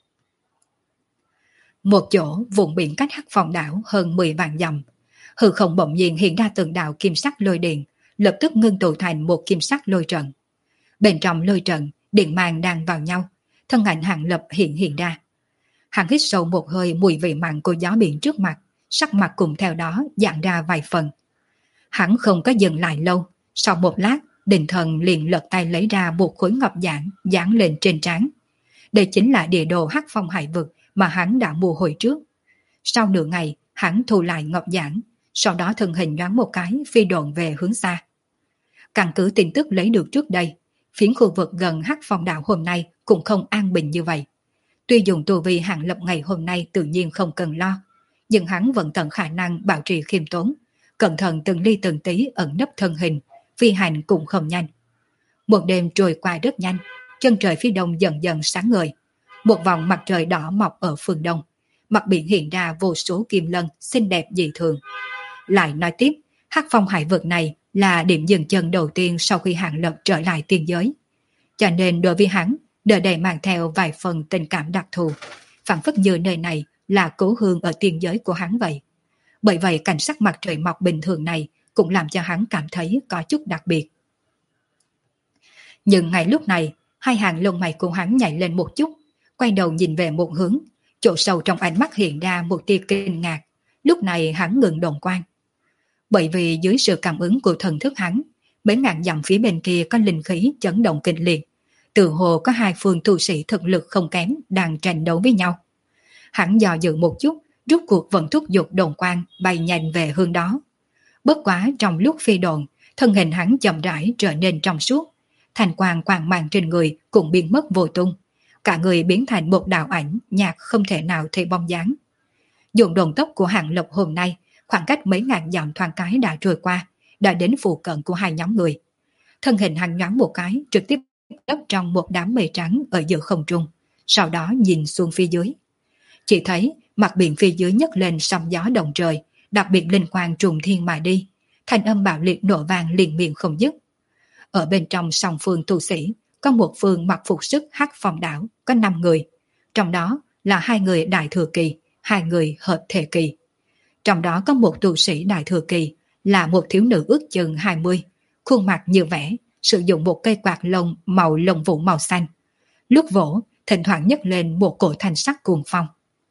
Một chỗ vùng biển cách Hắc Phong đảo hơn 10 vạn dặm, hư không bỗng nhiên hiện ra từng đạo kim sắc lôi điện, lập tức ngưng tụ thành một kim sắc lôi trận. Bên trong lôi trận, điện mang đang vào nhau, thân ảnh Hàng Lập hiện ra. Hắn hít sâu một hơi mùi vị mặn của gió biển trước mặt, sắc mặt cùng theo đó giãn ra vài phần. Hắn không có dừng lại lâu, sau một lát, định thần liền lật tay lấy ra một khối ngọc giản dán lên trên trán. Đây chính là địa đồ Hắc Phong hải vực mà hắn đã mua hồi trước. Sau nửa ngày, hắn thu lại ngọc giản, sau đó thân hình nhoáng một cái phi độn về hướng xa. Căn cứ tin tức lấy được trước đây, phiến khu vực gần Hắc Phong đảo hôm nay cũng không an bình như vậy. Tuy dùng tu vi Hàng Lập ngày hôm nay tự nhiên không cần lo, nhưng hắn vẫn tận khả năng bảo trì khiêm tốn, cẩn thận từng ly từng tí ẩn nấp thân hình, phi hành cũng không nhanh. Một đêm trôi qua rất nhanh, chân trời phía đông dần dần sáng ngời. Một vòng mặt trời đỏ mọc ở phương đông, mặt biển hiện ra vô số kim lân xinh đẹp dị thường. Lại nói tiếp, Hắc Phong hải vực này là điểm dừng chân đầu tiên sau khi Hàng Lập trở lại tiên giới. Cho nên đối với hắn, đời đầy mang theo vài phần tình cảm đặc thù, phảng phất như nơi này là cố hương ở tiên giới của hắn vậy. Bởi vậy cảnh sắc mặt trời mọc bình thường này cũng làm cho hắn cảm thấy có chút đặc biệt. Nhưng ngay lúc này, hai hàng lông mày của hắn nhảy lên một chút, quay đầu nhìn về một hướng, chỗ sâu trong ánh mắt hiện ra một tia kinh ngạc. Lúc này hắn ngừng đồn quan. Bởi vì dưới sự cảm ứng của thần thức hắn, mấy ngàn dặm phía bên kia có linh khí chấn động kịch liệt, tự hồ có hai phương tu sĩ thực lực không kém đang tranh đấu với nhau. Hắn dò dự một chút, rút cuộc vẫn thúc giục đồn quan bay nhanh về hướng đó. Bất quá trong lúc phi đồn, thân hình hắn chậm rãi trở nên trong suốt, thành quang quang mang trên người cũng biến mất vô tung, cả người biến thành một đạo ảnh nhạt không thể nào thấy bóng dáng. Dùng đồn tốc của Hàng Lập hôm nay, khoảng cách mấy ngàn dặm thoáng cái đã trôi qua, đã đến phụ cận của hai nhóm người. Thân hình hắn nhoáng một cái, trực tiếp lấp trong một đám mây trắng ở giữa không trung, sau đó nhìn xuống phía dưới. Chỉ thấy mặt biển phía dưới nhấc lên sóng gió động trời, đặc biệt linh quang trùng thiên mà đi, thanh âm bạo liệt nổ vang liền miệng không dứt. Ở bên trong song phương tu sĩ, có một phương mặc phục sức Hắc Phong đảo, có 5 người, trong đó là 2 người đại thừa kỳ, 2 người hợp thể kỳ. Trong đó có một tu sĩ đại thừa kỳ, là một thiếu nữ ước chừng 20, khuôn mặt như vẽ, sử dụng một cây quạt lông màu lông vũ màu xanh. Lúc vỗ, thỉnh thoảng nhấc lên một cổ thanh sắc cuồng phong.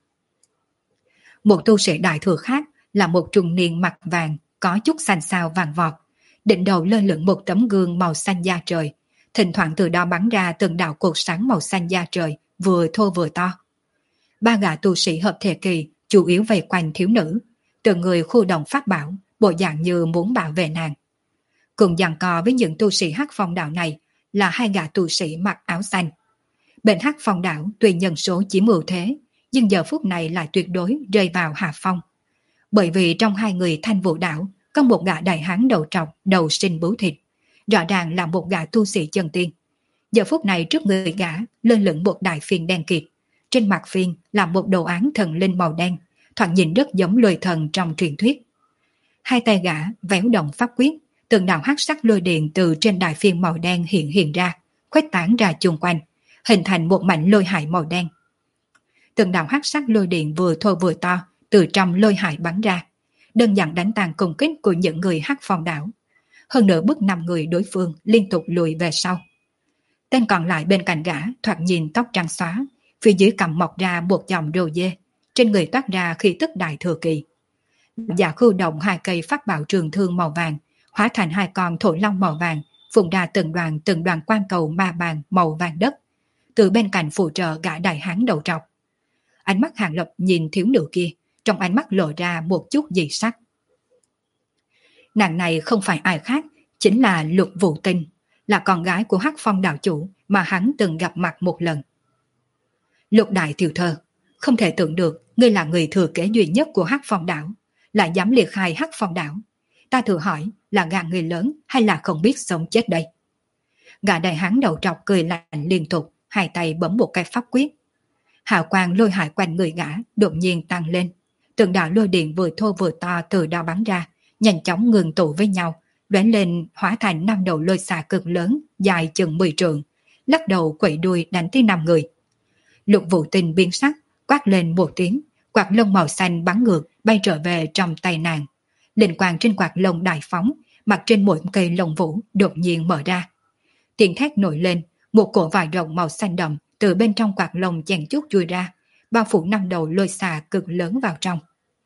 Một tu sĩ đại thừa khác là một trung niên mặt vàng, có chút xanh xao vàng vọt, đỉnh đầu lơ lửng một tấm gương màu xanh da trời, thỉnh thoảng từ đó bắn ra từng đạo cột sáng màu xanh da trời, vừa thô vừa to. 3 gã tu sĩ hợp thể kỳ chủ yếu vây quanh thiếu nữ, từng người khu động pháp bảo, bộ dạng như muốn bảo vệ nàng. Cùng giằng co với những tu sĩ Hắc Phong đảo này là 2 gã tu sĩ mặc áo xanh. Bên Hắc Phong đảo tuy nhân số chiếm ưu thế, nhưng giờ phút này lại tuyệt đối rơi vào hạ phong. Bởi vì trong 2 người Thanh Vũ đảo có một gã đại hán đầu trọc, đầu sinh bướu thịt, rõ ràng là một gã tu sĩ chân tiên. Giờ phút này trước người gã lơ lửng một đại phiên đen kịt, trên mặt phiên là một đồ án thần linh màu đen, thoạt nhìn rất giống lôi thần trong truyền thuyết. 2 tay gã véo động pháp quyết, từng đạo hắc sắc lôi điện từ trên đại phiên màu đen hiện ra, khuếch tán ra chung quanh, hình thành một mảnh lôi hải màu đen. Từng đạo hắc sắc lôi điện vừa thô vừa to từ trong lôi hải bắn ra, đơn giản đánh tàn công kích của những người Hắc Phong đảo. Hơn nữa bức 5 người đối phương liên tục lùi về sau. Tên còn lại bên cạnh gã thoạt nhìn tóc trắng xóa, phía dưới cằm mọc ra một dòng râu dê, trên người toát ra khí tức đại thừa kỳ. Giả khu động 2 cây pháp bảo trường thương màu vàng, hóa thành 2 con thổ long màu vàng, phun ra từng đoàn quang cầu ma bàn màu vàng đất, từ bên cạnh phụ trợ gã đại hán đầu trọc. Ánh mắt Hàng Lập nhìn thiếu nữ kia, trong ánh mắt lộ ra một chút dị sắc. Nàng này không phải ai khác, chính là Lục Vũ Tinh, là con gái của Hắc Phong đạo chủ mà hắn từng gặp mặt một lần. Lục đại tiểu thơ, không thể tưởng được ngươi là người thừa kế duy nhất của Hắc Phong đảo, lại dám liệt khai Hắc Phong đảo. Ta thử hỏi là gạt người lớn hay là không biết sống chết đây? Gã đại hán đầu trọc cười lạnh liên tục, hai tay bấm một cái pháp quyết. Hào quang lôi hải quanh người gã đột nhiên tăng lên. Từng đạo lôi điện vừa thô vừa to từ đao bắn ra, nhanh chóng ngừng tụ với nhau, lóe lên hóa thành 5 đầu lôi xà cực lớn, dài chừng 10 trượng, lắc đầu quậy đuôi đánh tới 5 người. Lục Vũ Tinh biến sắc, quát lên một tiếng, quạt lông màu xanh bắn ngược bay trở về trong tay nàng. Linh quang trên quạt lông đại phóng, mặt trên mỗi cây lông vũ đột nhiên mở ra. Tiếng thét nổi lên, một cổ vải rồng màu xanh đậm từ bên trong quạt lông chèn chút chui ra, bao phủ 5 đầu lôi xà cực lớn vào trong.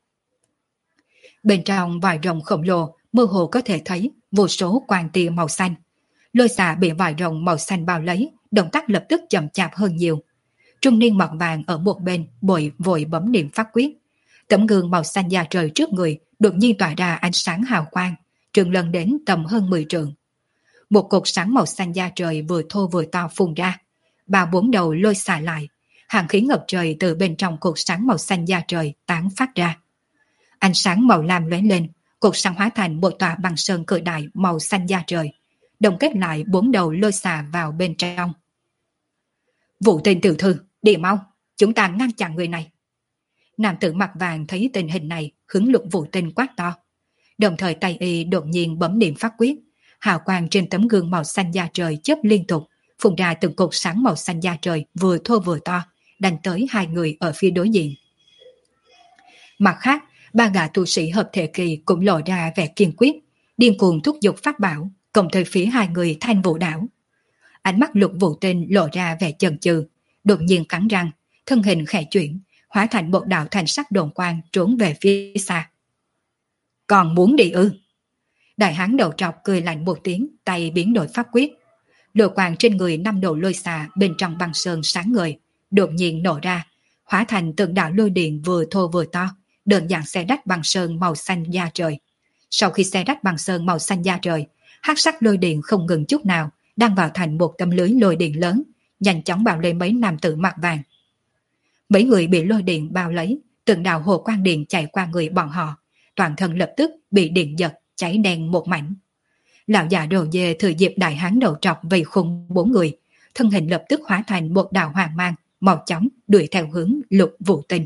Bên trong vải rồng khổng lồ, mơ hồ có thể thấy vô số quang tia màu xanh. Lôi xà bị vải rồng màu xanh bao lấy, động tác lập tức chậm chạp hơn nhiều. Trung niên mặt vàng ở một bên vội bấm niệm pháp quyết. Tấm gương màu xanh da trời trước người đột nhiên tỏa ra ánh sáng hào quang, trường lần đến tầm hơn 10 trượng. Một cột sáng màu xanh da trời vừa thô vừa to phun ra, 3-4 đầu lôi xả lại, hàng khí ngập trời từ bên trong cột sáng màu xanh da trời tán phát ra. Ánh sáng màu lam lóe lên, cột sáng hóa thành một tòa băng sơn cự đại màu xanh da trời, đồng kết lại 4 đầu lôi xà vào bên trong. Vũ Tinh tiểu thư, đi mau, chúng ta ngăn chặn người này. Nam tử mặt vàng thấy tình hình này, hướng Lục Vũ Tinh quát to. Đồng thời tay y đột nhiên bấm niệm pháp quyết, hào quang trên tấm gương màu xanh da trời chớp liên tục, phun ra từng cột sáng màu xanh da trời vừa thô vừa to, đánh tới 2 người ở phía đối diện. Mặt khác, 3 gã tu sĩ hợp thể kỳ cũng lộ ra vẻ kiên quyết, điên cuồng thúc giục pháp bảo, cộng tới phía 2 người Thanh Vũ đảo. Ánh mắt Lục Vũ Tinh lộ ra vẻ chần chừ, đột nhiên cắn răng, thân hình khẽ chuyển, hóa thành một đạo thanh sắc đồn quang trốn về phía xa. Còn muốn đi ư? Đại hán đầu trọc cười lạnh một tiếng, tay biến đổi pháp quyết. Lôi quang trên người 5 đầu lôi xà bên trong băng sơn sáng ngời, đột nhiên nổ ra, hóa thành từng đạo lôi điện vừa thô vừa to, đơn giản xé rách băng sơn màu xanh da trời. Sau khi xé rách băng sơn màu xanh da trời, hắc sắc lôi điện không ngừng chút nào, đang vào thành một tấm lưới lôi điện lớn, nhanh chóng bao lấy mấy nam tử mặt vàng. Mấy người bị lôi điện bao lấy, từng đạo hồ quang điện chạy qua người bọn họ, toàn thân lập tức bị điện giật, cháy đen một mảnh. Lão già đồ dê thừa dịp đại hán đầu trọc vây khung 4 người, thân hình lập tức hóa thành một đạo hoàng mang, màu chóng đuổi theo hướng Lục Vũ Tinh.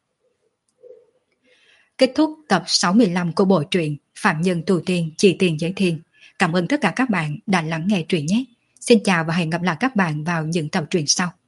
Kết thúc tập 65 của bộ truyện Phạm Nhân Tu Tiên Chỉ Tiền Giới Thiên. Cảm ơn tất cả các bạn đã lắng nghe truyện nhé. Xin chào và hẹn gặp lại các bạn vào những tập truyện sau.